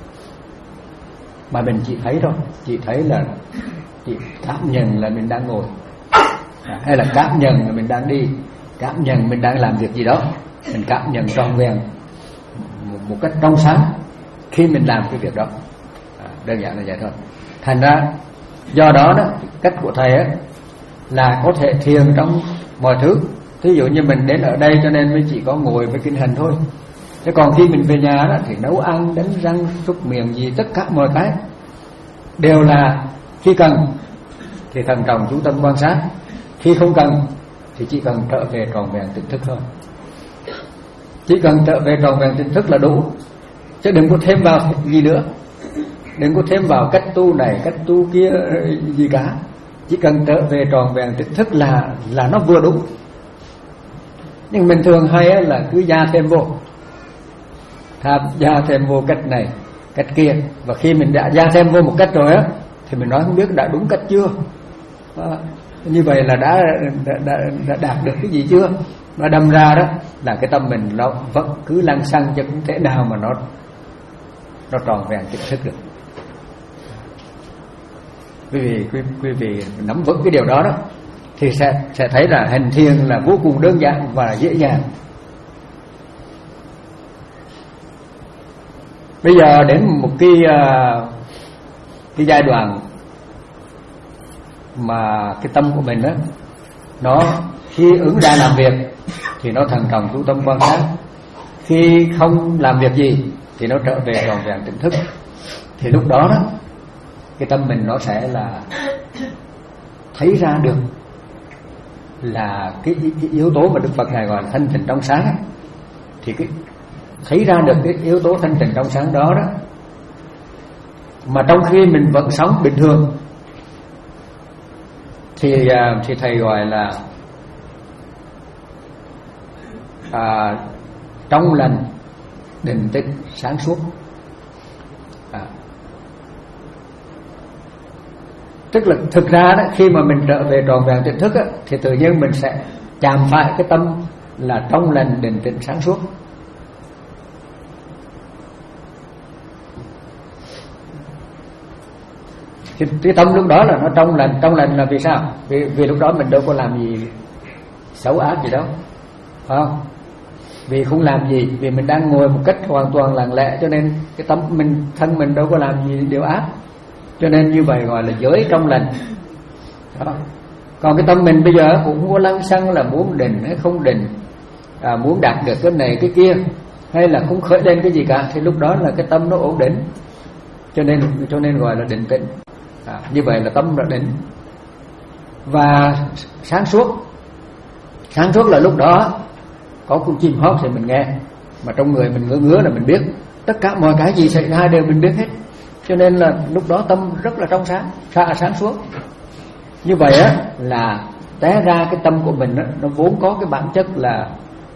Mà mình chỉ thấy thôi, chỉ thấy là chỉ cảm nhận là mình đang ngồi, à, hay là cảm nhận là mình đang đi, cảm nhận mình đang làm việc gì đó, mình cảm nhận trọn vẹn một, một cách trong sáng khi mình làm cái việc đó. À, đơn giản là vậy thôi. Thành ra do đó đó, cách của thầy á là có thể thiền trong mọi thứ. Thí dụ như mình đến ở đây cho nên mới chỉ có ngồi với kinh hành thôi. Thế còn khi mình về nhà đó thì nấu ăn, đánh răng, súc miệng gì, tất cả mọi cái đều là khi cần thì thần trọng chú tâm quan sát, khi không cần thì chỉ cần trở về tròn vẹn tỉnh thức thôi. Chỉ cần trở về tròn vẹn tỉnh thức là đủ, chứ đừng có thêm vào gì nữa. đừng có thêm vào cách tu này cách tu kia gì cả, chỉ cần trở về tròn vẹn tỉnh thức là là nó vừa đúng. Nhưng mình thường hay là cứ gia thêm vô, tham gia thêm vô cách này cách kia, và khi mình đã gia thêm vô một cách rồi á thì mình nói không biết đã đúng cách chưa, à, như vậy là đã, đã, đã, đã đạt được cái gì chưa. Nó đâm ra đó là cái tâm mình nó vẫn cứ lăng xăng, chứ không thể nào mà nó nó tròn vẹn tỉnh thức được. Quý vị quý, quý vị nắm vững cái điều đó đó thì sẽ sẽ thấy là hành thiền là vô cùng đơn giản và dễ dàng. Bây giờ đến một cái cái giai đoạn mà cái tâm của mình đó, nó khi ứng ra làm việc thì nó thần trọng chú tâm quan sát, khi không làm việc gì thì nó trở về tròn vẹn tỉnh thức. Thì lúc đó đó cái tâm mình nó sẽ là thấy ra được là cái, cái yếu tố mà Đức Phật ngài gọi là thanh tịnh trong sáng ấy. Thì cái thấy ra được cái yếu tố thanh tịnh trong sáng đó đó, mà trong khi mình vẫn sống bình thường thì thì thầy gọi là à, trong lành định tĩnh sáng suốt. à, Tức là thực ra đó, khi mà mình trở về tròn vẹn tỉnh thức á, thì tự nhiên mình sẽ chạm phải cái tâm là trong lành định tĩnh sáng suốt. Cái, cái tâm lúc đó là nó trong lành. Trong lành là vì sao? Vì, vì lúc đó mình đâu có làm gì xấu ác gì đâu, phải không? Vì không làm gì, vì mình đang ngồi một cách hoàn toàn lặng lẽ, cho nên cái tâm mình, thân mình đâu có làm gì điều ác, cho nên như vậy gọi là giới trong lành. Đó. Còn cái tâm mình bây giờ cũng không có lăng xăng là muốn định hay không định, à, muốn đạt được cái này cái kia, hay là không khởi lên cái gì cả, thì lúc đó là cái tâm nó ổn định, cho nên cho nên gọi là định tĩnh. À, như vậy là tâm đã định. Và sáng suốt, sáng suốt là lúc đó có con chim hót thì mình nghe, mà trong người mình ngứa ngứa là mình biết, tất cả mọi cái gì xảy ra đều mình biết hết, cho nên là lúc đó tâm rất là trong sáng, xa sáng suốt. Như vậy á là té ra cái tâm của mình á, nó vốn có cái bản chất là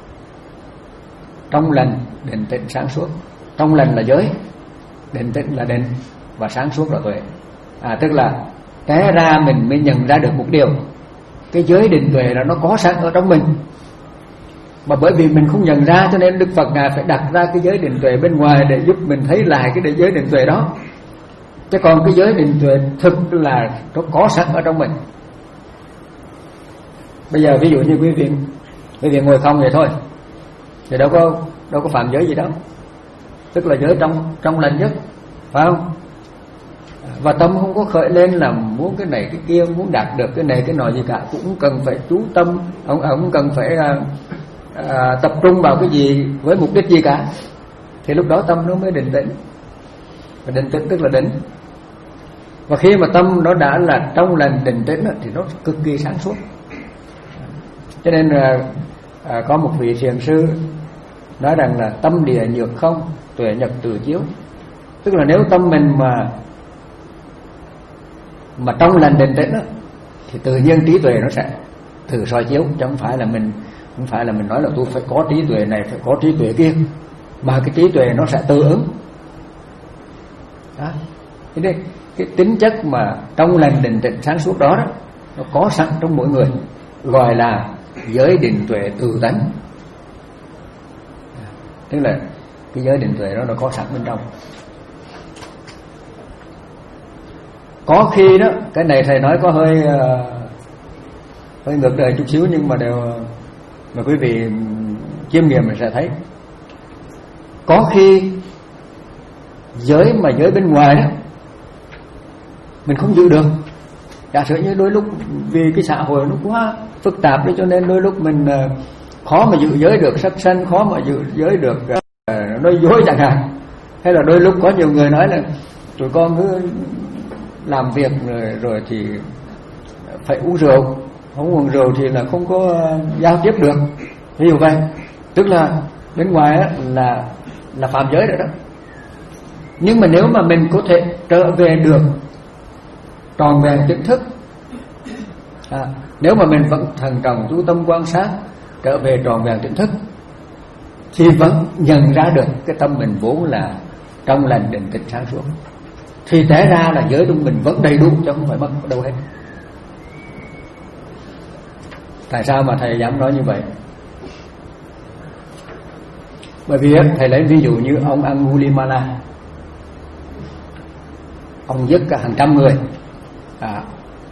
trong lành định tĩnh sáng suốt. Trong lành là giới, định tĩnh là định, và sáng suốt là tuệ. À, tức là té ra mình mới nhận ra được một điều, cái giới định tuệ là nó có sẵn ở trong mình, mà bởi vì mình không nhận ra cho nên Đức Phật ngài phải đặt ra cái giới định tuệ bên ngoài để giúp mình thấy lại cái giới định tuệ đó. Chứ còn cái giới định tuệ thực là nó có sẵn ở trong mình. Bây giờ ví dụ như quý vị quý vị ngồi không vậy thôi thì đâu có đâu có phạm giới gì đâu, tức là giới trong trong lành nhất, phải không? Và tâm không có khởi lên là muốn cái này cái kia, muốn đạt được cái này cái nọ gì cả, cũng cần phải chú tâm, ông ông cần phải à, à, tập trung vào cái gì với mục đích gì cả, thì lúc đó tâm nó mới định tĩnh. Và định tĩnh tức là định. Và khi mà tâm nó đã là trong lành định tĩnh thì nó cực kỳ sáng suốt. Cho nên là à, có một vị thiền sư nói rằng là tâm địa nhược không, tuệ nhật từ chiếu. Tức là nếu tâm mình mà mà trong lành định tĩnh đó, thì tự nhiên trí tuệ nó sẽ thử soi chiếu, chứ không phải là mình không phải là mình nói là tôi phải có trí tuệ này, phải có trí tuệ kia, mà cái trí tuệ nó sẽ tự ứng. Đó. Thế nên cái tính chất mà trong lành định tĩnh sáng suốt đó, đó nó có sẵn trong mỗi người, gọi là giới định tuệ tự tánh. Tức là cái giới định tuệ đó nó có sẵn bên trong. Có khi đó, cái này thầy nói có hơi uh, hơi ngược đời chút xíu, nhưng mà đều mà quý vị chiêm nghiệm mình sẽ thấy. Có khi giới mà giới bên ngoài đó mình không giữ được. Giả sử như đôi lúc vì cái xã hội nó quá phức tạp đấy, cho nên đôi lúc mình uh, khó mà giữ giới được sắc sanh, khó mà giữ giới được uh, nói dối chẳng hạn. Hay là đôi lúc có nhiều người nói là tụi con cứ làm việc rồi, rồi thì phải uống rượu, không uống rượu thì là không có giao tiếp được, ví dụ vậy. Tức là bên ngoài là là phạm giới rồi đó. Nhưng mà nếu mà mình có thể trở về được tròn vẹn tỉnh thức, à, nếu mà mình vẫn thận trọng chú tâm quan sát, trở về tròn vẹn tỉnh thức, thì vẫn nhận ra được cái tâm mình vốn là trong lành định tĩnh sáng suốt, thì té ra là giới trung mình vẫn đầy đủ chứ không phải mất đâu hết. Tại sao mà thầy dám nói như vậy? Bởi vì thầy lấy ví dụ như ông Angulimala, ông giết cả hàng trăm người, à.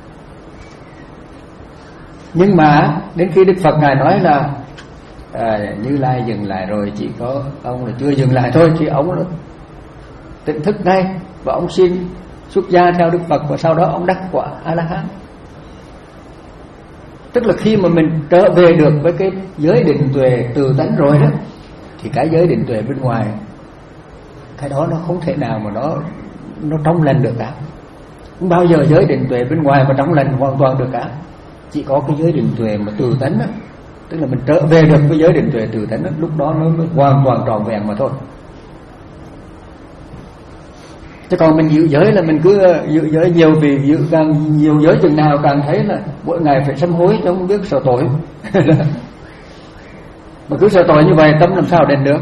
Nhưng mà đến khi Đức Phật Ngài nói là à, Như Lai dừng lại rồi, chỉ có ông là chưa dừng lại thôi, thì ông là tỉnh thức ngay và ông xin xuất gia theo Đức Phật, và sau đó ông đắc quả A-la-hán. Tức là khi mà mình trở về được với cái giới định tuệ từ tánh rồi đó, thì cái giới định tuệ bên ngoài, cái đó nó không thể nào mà nó nó trong lành được cả. Không bao giờ giới định tuệ bên ngoài mà trong lành hoàn toàn được cả. Chỉ có cái giới định tuệ mà từ tánh đó, tức là mình trở về được với giới định tuệ từ tánh đó, lúc đó nó mới hoàn toàn trọn vẹn mà thôi. Chứ còn mình giữ giới là mình cứ giữ giới nhiều, vì giữ càng nhiều giới chừng nào càng thấy là mỗi ngày phải sám hối chứ không biết sợ tội. Mà cứ sợ tội như vậy tâm làm sao đền được?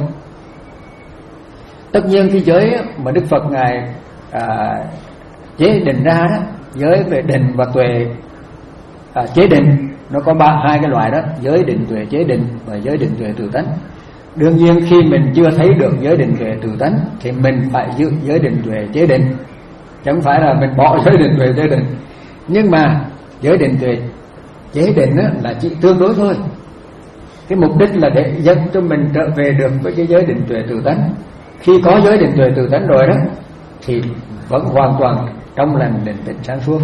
Tất nhiên cái giới mà Đức Phật Ngài à, chế định ra đó, giới về định và tuệ à, chế định nó có ba hai cái loại đó, giới định tuệ chế định và giới định tuệ từ tánh. Đương nhiên khi mình chưa thấy được giới định tuệ từ tánh thì mình phải giữ giới định tuệ chế định, chứ không phải là mình bỏ giới định tuệ chế định. Nhưng mà giới định tuệ chế định là chỉ tương đối thôi. Cái mục đích là để dẫn cho mình trở về được với cái giới định tuệ từ tánh. Khi có giới định tuệ từ tánh rồi đó thì vẫn hoàn toàn trong lành định tĩnh sáng suốt.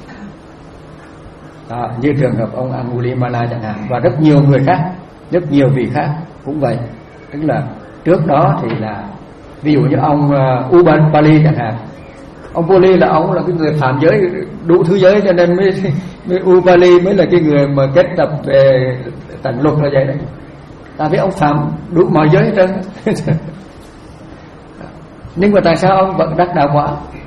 À, như trường hợp ông Angulimala chẳng hạn, và rất nhiều người khác, rất nhiều vị khác cũng vậy. Tức là trước đó thì là ví dụ như ông uh, Upali chẳng hạn, ông Upali là ông là cái người phạm giới đủ thứ giới, cho nên mới, mới Upali mới là cái người mà kết tập về tận luật là vậy đấy. Tại vì ông phạm đủ mọi giới hết trơn. Nhưng mà tại sao ông vẫn đắc đạo quả?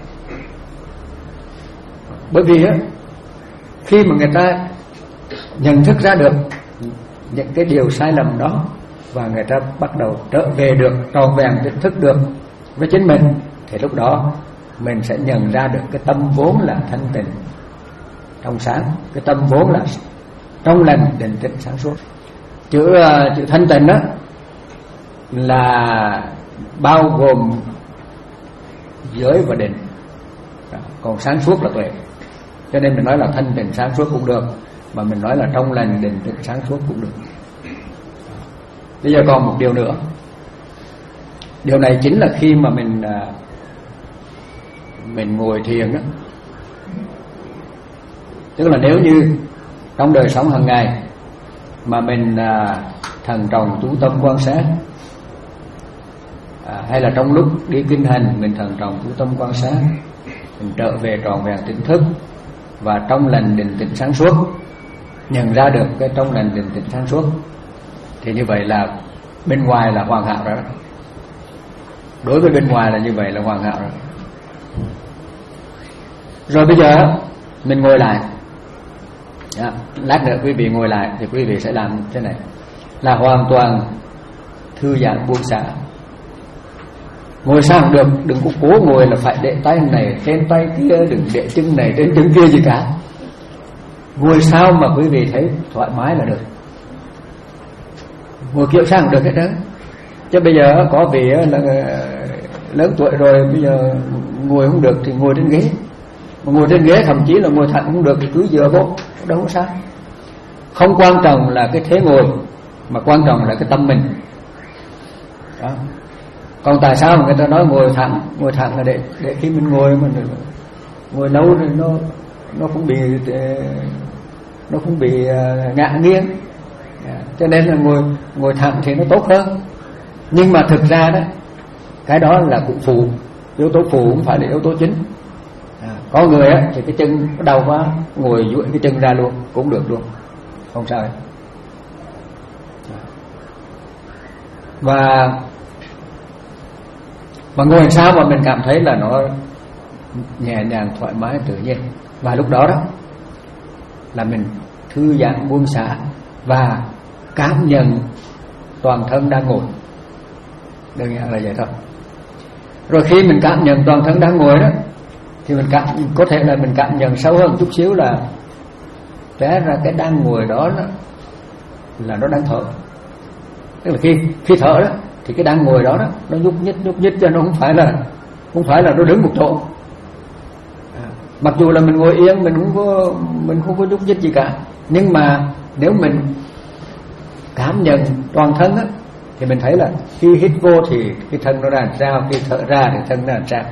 Bởi vì á, khi mà người ta nhận thức ra được những cái điều sai lầm đó, và người ta bắt đầu trở về được tròn vẹn nhận thức được với chính mình, thì lúc đó mình sẽ nhận ra được cái tâm vốn là thanh tịnh trong sáng, cái tâm vốn là trong lành định tĩnh sáng suốt. Chữ chữ thanh tịnh đó là bao gồm giới và định, còn sáng suốt là tuệ. Cho nên mình nói là thanh tịnh sáng suốt cũng được, mà mình nói là trong lành định tĩnh sáng suốt cũng được. Bây giờ còn một điều nữa. Điều này chính là khi mà mình mình ngồi thiền đó. Tức là nếu như trong đời sống hàng ngày mà mình thần trọng chú tâm quan sát, à, hay là trong lúc đi kinh hành mình thần trọng chú tâm quan sát, mình trở về tròn vẹn tỉnh thức và trong lành định tĩnh sáng suốt, nhận ra được cái trong lành định tĩnh sáng suốt, thì như vậy là bên ngoài là hoàn hảo rồi đó. Đối với bên ngoài là như vậy là hoàn hảo rồi. Rồi bây giờ mình ngồi lại. Đó, lát nữa quý vị ngồi lại thì quý vị sẽ làm thế này, là hoàn toàn thư giãn buông xả. Ngồi sao cũng được, đừng có cố ngồi là phải để tay này trên tay kia, đừng để chân này trên chân kia gì cả. Ngồi sao mà quý vị thấy thoải mái là được. Ngồi kiểu sao cũng được hết đó. Chứ bây giờ có vị là lớn tuổi rồi, bây giờ ngồi không được thì ngồi trên ghế. Mà ngồi trên ghế thậm chí là ngồi thẳng không được thì cứ dựa vô, đâu có sao. Không quan trọng là cái thế ngồi, mà quan trọng là cái tâm mình đó. Còn tại sao người ta nói ngồi thẳng? Ngồi thẳng là để để khi mình ngồi mà ngồi lâu thì nó nó không bị nó không bị ngã nghiêng, cho nên là ngồi ngồi thẳng thì nó tốt hơn. Nhưng mà thực ra đó, cái đó là cũng phụ, yếu tố phụ không phải là yếu tố chính. À, có người á thì cái chân nó đau quá, ngồi duỗi cái chân ra luôn cũng được luôn, không sao hết. Và Mà ngồi làm sao mà mình cảm thấy là nó nhẹ nhàng, thoải mái, tự nhiên. Và lúc đó đó là mình thư giãn, buông xả và cảm nhận toàn thân đang ngồi. Đơn giản là vậy thôi. Rồi khi mình cảm nhận toàn thân đang ngồi đó, thì mình cảm, có thể là mình cảm nhận sâu hơn chút xíu là té ra cái đang ngồi đó, đó là nó đang thở. Tức là khi khi thở đó thì cái đang ngồi đó đó nó nhúc nhích nhúc nhích cho nó không phải là không phải là nó đứng một chỗ. À, mặc dù là mình ngồi yên, mình không có mình không có nhúc nhích gì cả, nhưng mà nếu mình cảm nhận toàn thân á thì mình thấy là khi hít vô thì cái thân nó ra sao, khi thở ra thì thân nó ra sao,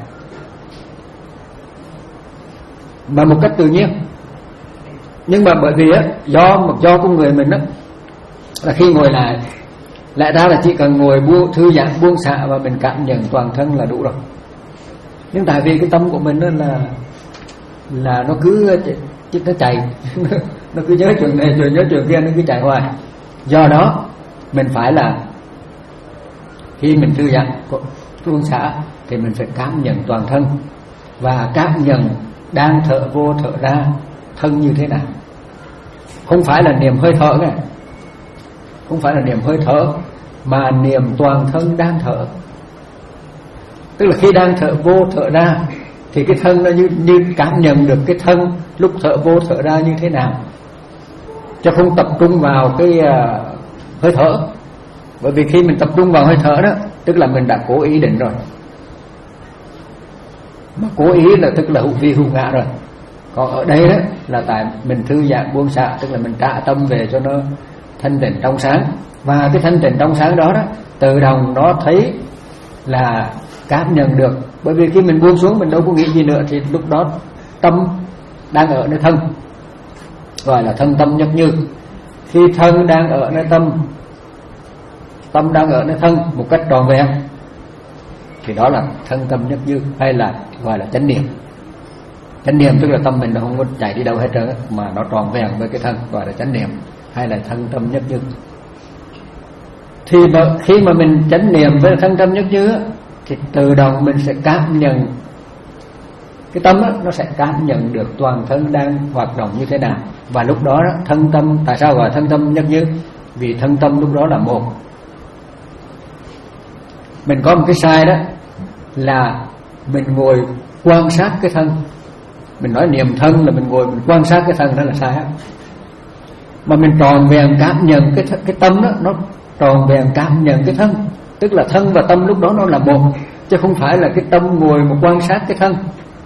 mà một cách tự nhiên. Nhưng mà bởi vì á do một do con người mình á là khi ngồi lại lẽ ra là chỉ cần ngồi buông thư giãn, buông xả và mình cảm nhận toàn thân là đủ rồi. Nhưng tại vì cái tâm của mình đó là là nó cứ nó chạy nó cứ nhớ chuyện này rồi nhớ chuyện kia, nó cứ chạy hoài. Do đó mình phải là khi mình thư giãn, buông xả thì mình phải cảm nhận toàn thân và cảm nhận đang thở vô thở ra thân như thế nào. Không phải là niệm hơi thở này, không phải là niệm hơi thở, mà niệm toàn thân đang thở. Tức là khi đang thở vô thở ra thì cái thân nó như, như cảm nhận được cái thân lúc thở vô thở ra như thế nào, chứ không tập trung vào cái uh, hơi thở. Bởi vì khi mình tập trung vào hơi thở đó tức là mình đã cố ý định rồi, mà cố ý là tức là hữu vi hữu ngã rồi. Còn ở đây đó là tại mình thư giãn buông xả, tức là mình trả tâm về cho nó thanh tịnh trong sáng. Và cái thanh tịnh trong sáng đó đó tự động nó thấy là cảm nhận được. Bởi vì khi mình buông xuống mình đâu có nghĩ gì nữa, thì lúc đó tâm đang ở nơi thân, gọi là thân tâm nhất như. Khi thân đang ở nơi tâm, tâm đang ở nơi thân một cách tròn vẹn thì đó là thân tâm nhất như, hay là gọi là chánh niệm. Chánh niệm tức là tâm mình nó không có chạy đi đâu hết trơn, mà nó tròn vẹn với cái thân, gọi là chánh niệm hay là thân tâm nhất như. Thì mà khi mà mình chánh niệm với thân tâm nhất như thì tự động mình sẽ cảm nhận, cái tâm đó, nó sẽ cảm nhận được toàn thân đang hoạt động như thế nào. Và lúc đó, đó thân tâm, tại sao gọi thân tâm nhất như? Vì thân tâm lúc đó là một. Mình có một cái sai đó là mình ngồi quan sát cái thân. Mình nói niệm thân là mình ngồi mình quan sát cái thân, đó là sai á. Mà mình tròn vẹn cảm nhận cái cái tâm đó, nó tròn vẹn cảm nhận cái thân, tức là thân và tâm lúc đó nó là một, chứ không phải là cái tâm ngồi mà quan sát cái thân.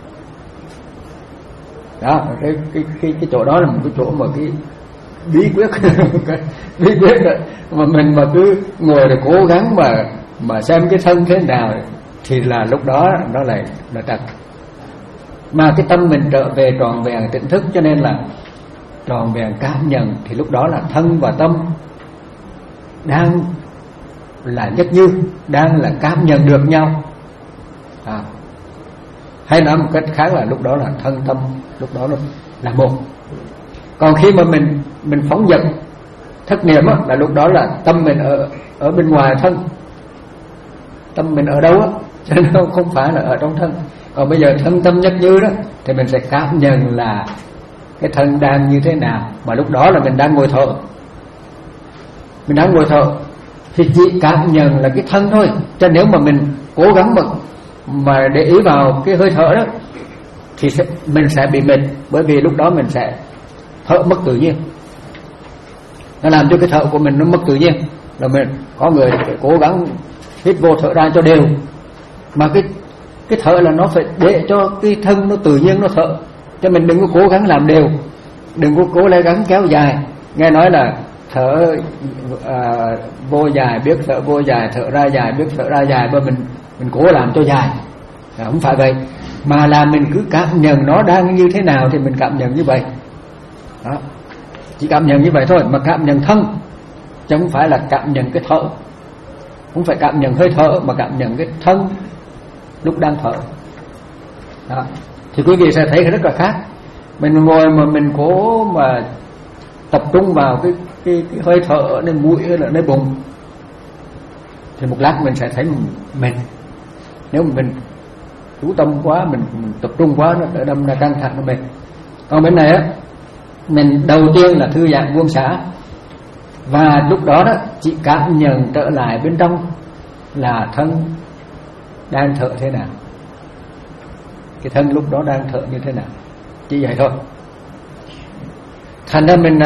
Đó, cái cái cái, cái chỗ đó là một cái chỗ mà cái bí quyết cái bí quyết đó. Mà mình mà cứ ngồi để cố gắng mà mà xem cái thân thế nào thì là lúc đó nó lại là trật. Mà cái tâm mình trở về tròn vẹn tỉnh thức, cho nên là tròn vẹn cảm nhận, thì lúc đó là thân và tâm đang là nhất như, đang là cảm nhận được nhau. À, hay nói một cách khác là lúc đó là thân tâm lúc đó là một. Còn khi mà mình mình phóng dật thất niệm á, là lúc đó là tâm mình ở ở bên ngoài thân, tâm mình ở đâu á, cho nên không phải là ở trong thân. Còn bây giờ thân tâm nhất như đó thì mình sẽ cảm nhận là cái thân đang như thế nào, mà lúc đó là mình đang ngồi thở. Mình đang ngồi thở thì chỉ cảm nhận là cái thân thôi. Cho nếu mà mình cố gắng mà mà để ý vào cái hơi thở đó thì sẽ, mình sẽ bị mệt. Bởi vì lúc đó mình sẽ thở mất tự nhiên, nó làm cho cái thở của mình nó mất tự nhiên. Là mình có người cố gắng hít vô thở ra cho đều, mà cái cái thở là nó phải để cho cái thân nó tự nhiên nó thở, cho mình đừng có cố gắng làm đều, đừng có cố lấy gắng kéo dài. Nghe nói là thở à, vô dài biết thở vô dài, thở ra dài biết thở ra dài, mà mình mình cố làm cho dài. À, không phải vậy, mà là mình cứ cảm nhận nó đang như thế nào thì mình cảm nhận như vậy. Đó, chỉ cảm nhận như vậy thôi, mà cảm nhận thân, chứ không phải là cảm nhận cái thở. Không phải cảm nhận hơi thở, mà cảm nhận cái thân lúc đang thở. Đó, thì quý vị sẽ thấy rất là khác. Mình ngồi mà mình cố mà tập trung vào cái cái, cái hơi thở ở nơi mũi hay là nơi bụng thì một lát mình sẽ thấy mình mệt. Nếu mà mình chú tâm quá, mình, mình tập trung quá, nó đâm ra căng thẳng nó mệt. Còn bên này á, mình đầu tiên là thư giãn buông xả, và lúc đó đó chị cảm nhận trở lại bên trong là thân đang thở thế nào, cái thân lúc đó đang thở như thế nào, chỉ vậy thôi. Thành ra mình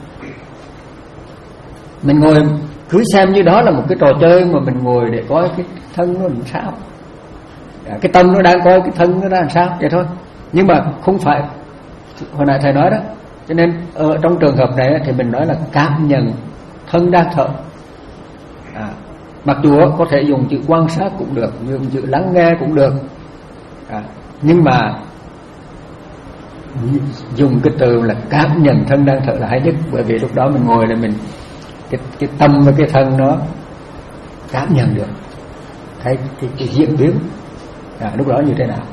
mình ngồi cứ xem như đó là một cái trò chơi mà mình ngồi để coi cái thân nó làm sao, cái tâm nó đang coi cái thân nó đang làm sao vậy thôi. Nhưng mà không phải hồi nãy thầy nói đó, cho nên ở trong trường hợp này thì mình nói là cảm nhận thân đang thở. À, mặc dù có thể dùng chữ quan sát cũng được, dùng chữ lắng nghe cũng được, à, nhưng mà dùng cái từ là cảm nhận thân đang thở là hay nhất. Bởi vì lúc đó mình ngồi là mình cái, cái tâm với cái thân nó cảm nhận được cái, cái, cái diễn biến, à, lúc đó như thế nào.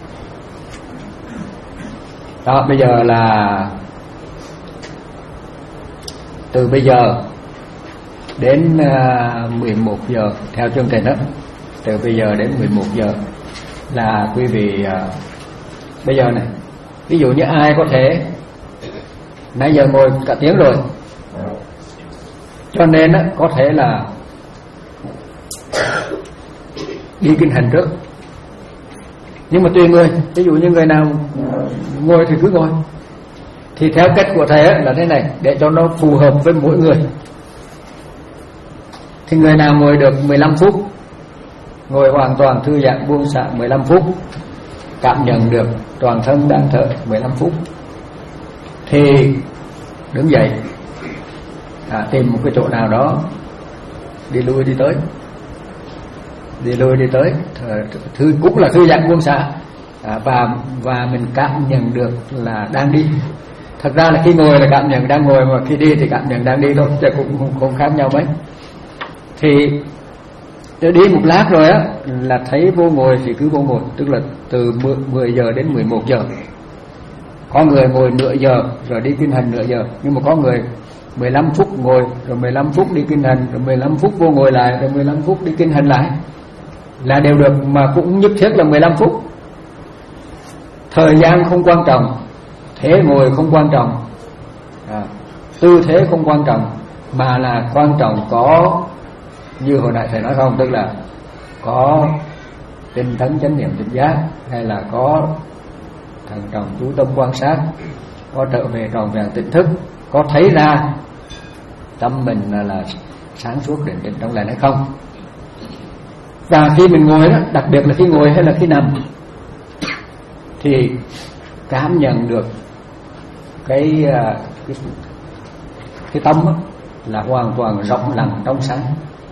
Đó, bây giờ là từ bây giờ đến uh, mười một giờ theo chương trình đó, từ bây giờ đến mười một giờ là quý vị uh, bây giờ này, ví dụ như ai có thể nãy giờ ngồi cả tiếng rồi, cho nên á, có thể là đi kinh hành trước. Nhưng mà tùy người, ví dụ như người nào ngồi thì cứ ngồi. Thì theo cách của thầy là thế này, để cho nó phù hợp với mỗi người. Thì người nào ngồi được mười lăm phút, ngồi hoàn toàn thư giãn buông xả mười lăm phút, cảm nhận được toàn thân đang thở mười lăm phút, thì đứng dậy, à, tìm một cái chỗ nào đó đi lui đi tới, đi lui đi tới, thư cũng là thư giãn buông xả, à, và và mình cảm nhận được là đang đi. Thật ra là khi ngồi là cảm nhận đang ngồi, mà khi đi thì cảm nhận đang đi thôi, chứ cũng không, không khác nhau mấy. Thì tôi đi một lát rồi á là thấy vô ngồi thì cứ vô ngồi, tức là từ mười giờ đến mười một giờ. Có người ngồi nửa giờ rồi đi kinh hành nửa giờ, nhưng mà có người mười lăm phút ngồi, rồi mười lăm phút đi kinh hành, rồi mười lăm phút vô ngồi lại, rồi mười lăm phút đi kinh hành lại, là đều được, mà cũng nhất thiết là mười lăm phút. Thời gian không quan trọng, thế ngồi không quan trọng, à, tư thế không quan trọng, mà là quan trọng có, như hồi nãy thầy nói không, tức là có tinh tấn chánh niệm tỉnh giác, hay là có thần trọng chú tâm quan sát, có trở về tròn vẹn tỉnh thức, có thấy ra tâm mình là, là sáng suốt định tĩnh trong lành hay không. Và khi mình ngồi đó, đặc biệt là khi ngồi hay là khi nằm, thì cảm nhận được cái cái, cái tâm đó, là hoàn toàn rộng lặng trong sáng.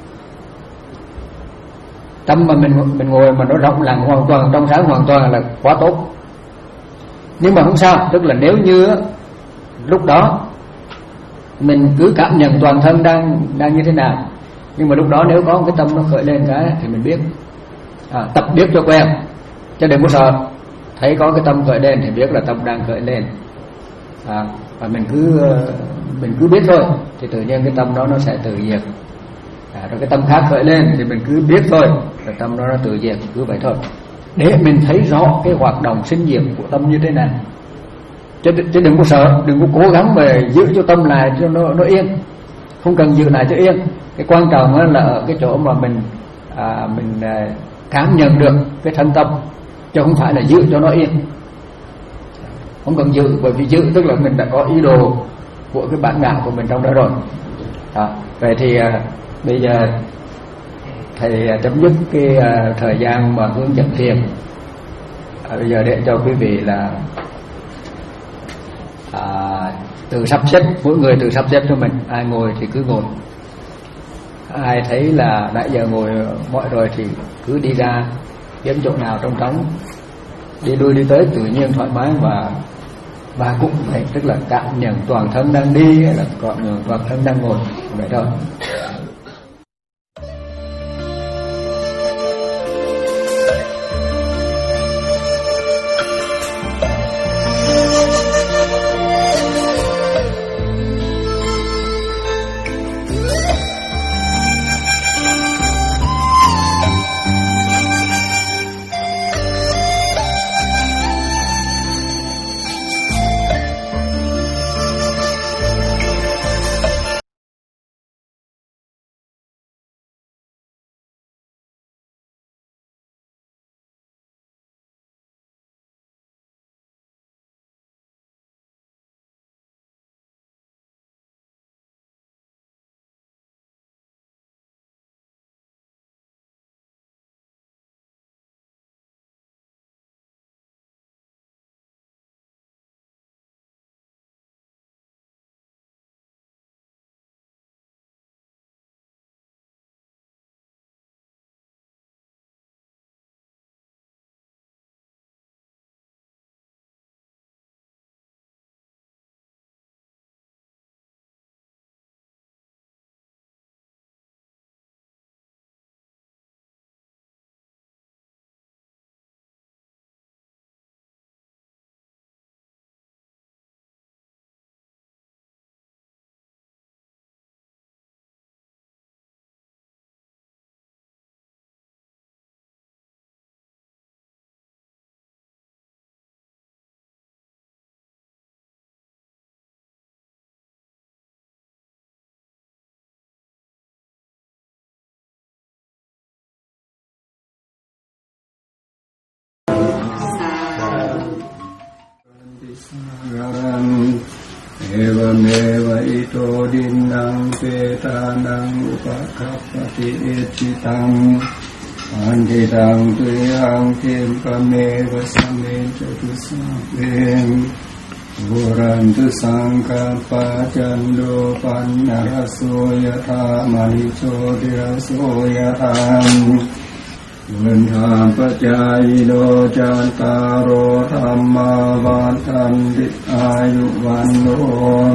Tâm mà mình mình ngồi mà nó rộng lặng hoàn toàn trong sáng, hoàn toàn là quá tốt. Nhưng mà không sao, tức là nếu như lúc đó mình cứ cảm nhận toàn thân đang đang như thế nào, nhưng mà lúc đó nếu có một cái tâm nó khởi lên cái thì mình biết, à, tập biết cho quen, chứ đừng có sợ. Thấy có cái tâm khởi lên thì biết là tâm đang khởi lên, à, và mình cứ mình cứ biết thôi, thì tự nhiên cái tâm đó nó sẽ tự diệt. À, rồi cái tâm khác khởi lên thì mình cứ biết thôi, rồi tâm đó nó tự diệt, cứ vậy thôi, để mình thấy rõ cái hoạt động sinh diệt của tâm như thế nào. Chứ, chứ đừng có sợ, đừng có cố gắng mà giữ cho tâm lại cho nó, nó yên. Không cần giữ lại cho yên. Cái quan trọng là ở cái chỗ mà mình à, mình à, cảm nhận được cái thân tâm, chứ không phải là giữ cho nó yên. Không cần giữ, bởi vì giữ tức là mình đã có ý đồ của cái bản ngã của mình trong đó rồi. Đó. Vậy thì à, bây giờ thầy chấm dứt cái à, thời gian mà hướng dẫn thiền. À, bây giờ để cho quý vị là à, tự sắp xếp, mỗi người tự sắp xếp cho mình. Ai ngồi thì cứ ngồi, ai thấy là nãy giờ ngồi mỏi rồi thì cứ đi ra kiếm chỗ nào trong trống, đi lui đi tới tự nhiên thoải mái, và và cũng vậy, tức là cảm nhận toàn thân đang đi hay là toàn thân đang ngồi, vậy thôi. Sameva ito dinang petanang upakapati etitang Anditang tuyang tim kameva samin chatusapim Urantu sangkapa jando pannaraso yata manicho diraso yatam Vân Pachayino Chantaro Dhamma Vantanti Ayuvanno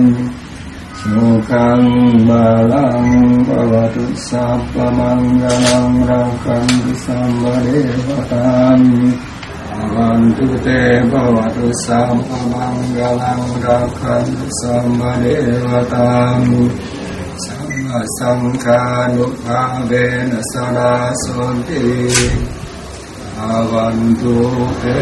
Sukang Balang Bhavatu Sabba Mangalang Rakhantu Sambadevatam Avantu Te Bhavatu Sabba Mangalang Rakhantu Sambadevatam Sangkhanupavena sarasonti avantu te.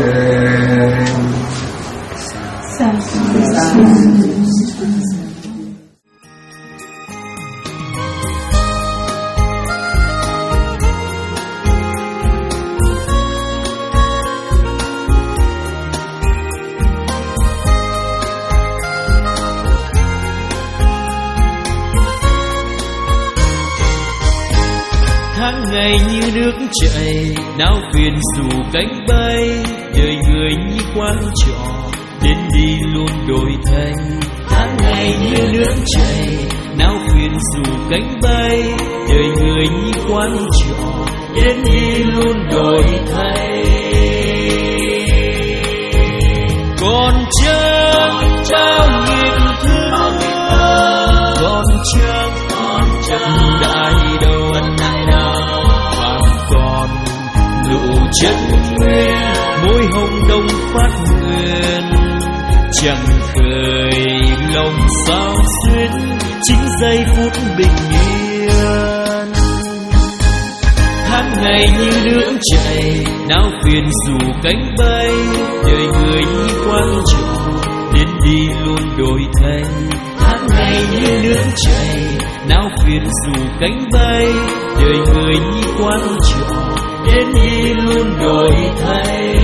Ngày như nước chảy, não phiền dù cánh bay, đời người như quán trọ, đến đi luôn đổi thay. Tháng ngày như nước chảy, não phiền dù cánh bay, đời người như quán trọ, đến đi luôn đổi thay. Còn trăng trao nghìn thương, còn trăng còn trăng đại đâu anh đại đâu. Nụ chân nguyên môi hồng đông phát nguyên, chẳng khởi lòng sao xuyên chính giây phút bình yên. Tháng ngày như nước chảy, não phiền dù cánh bay, đời người như quang trọ, đến đi luôn đổi thay. Tháng ngày như nước chảy, não phiền dù cánh bay, đời người như quang trọ, đến đi luôn đổi thay.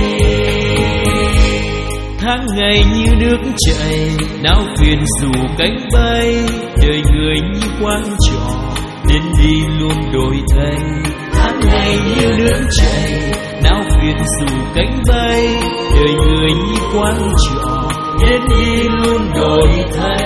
Tháng ngày như nước chảy, não phiền dù cánh bay, đời người như quang trọ, đến đi luôn đổi thay. Tháng ngày như nước chảy, não phiền dù cánh bay, đời người như quang trọ, đến đi luôn đổi thay.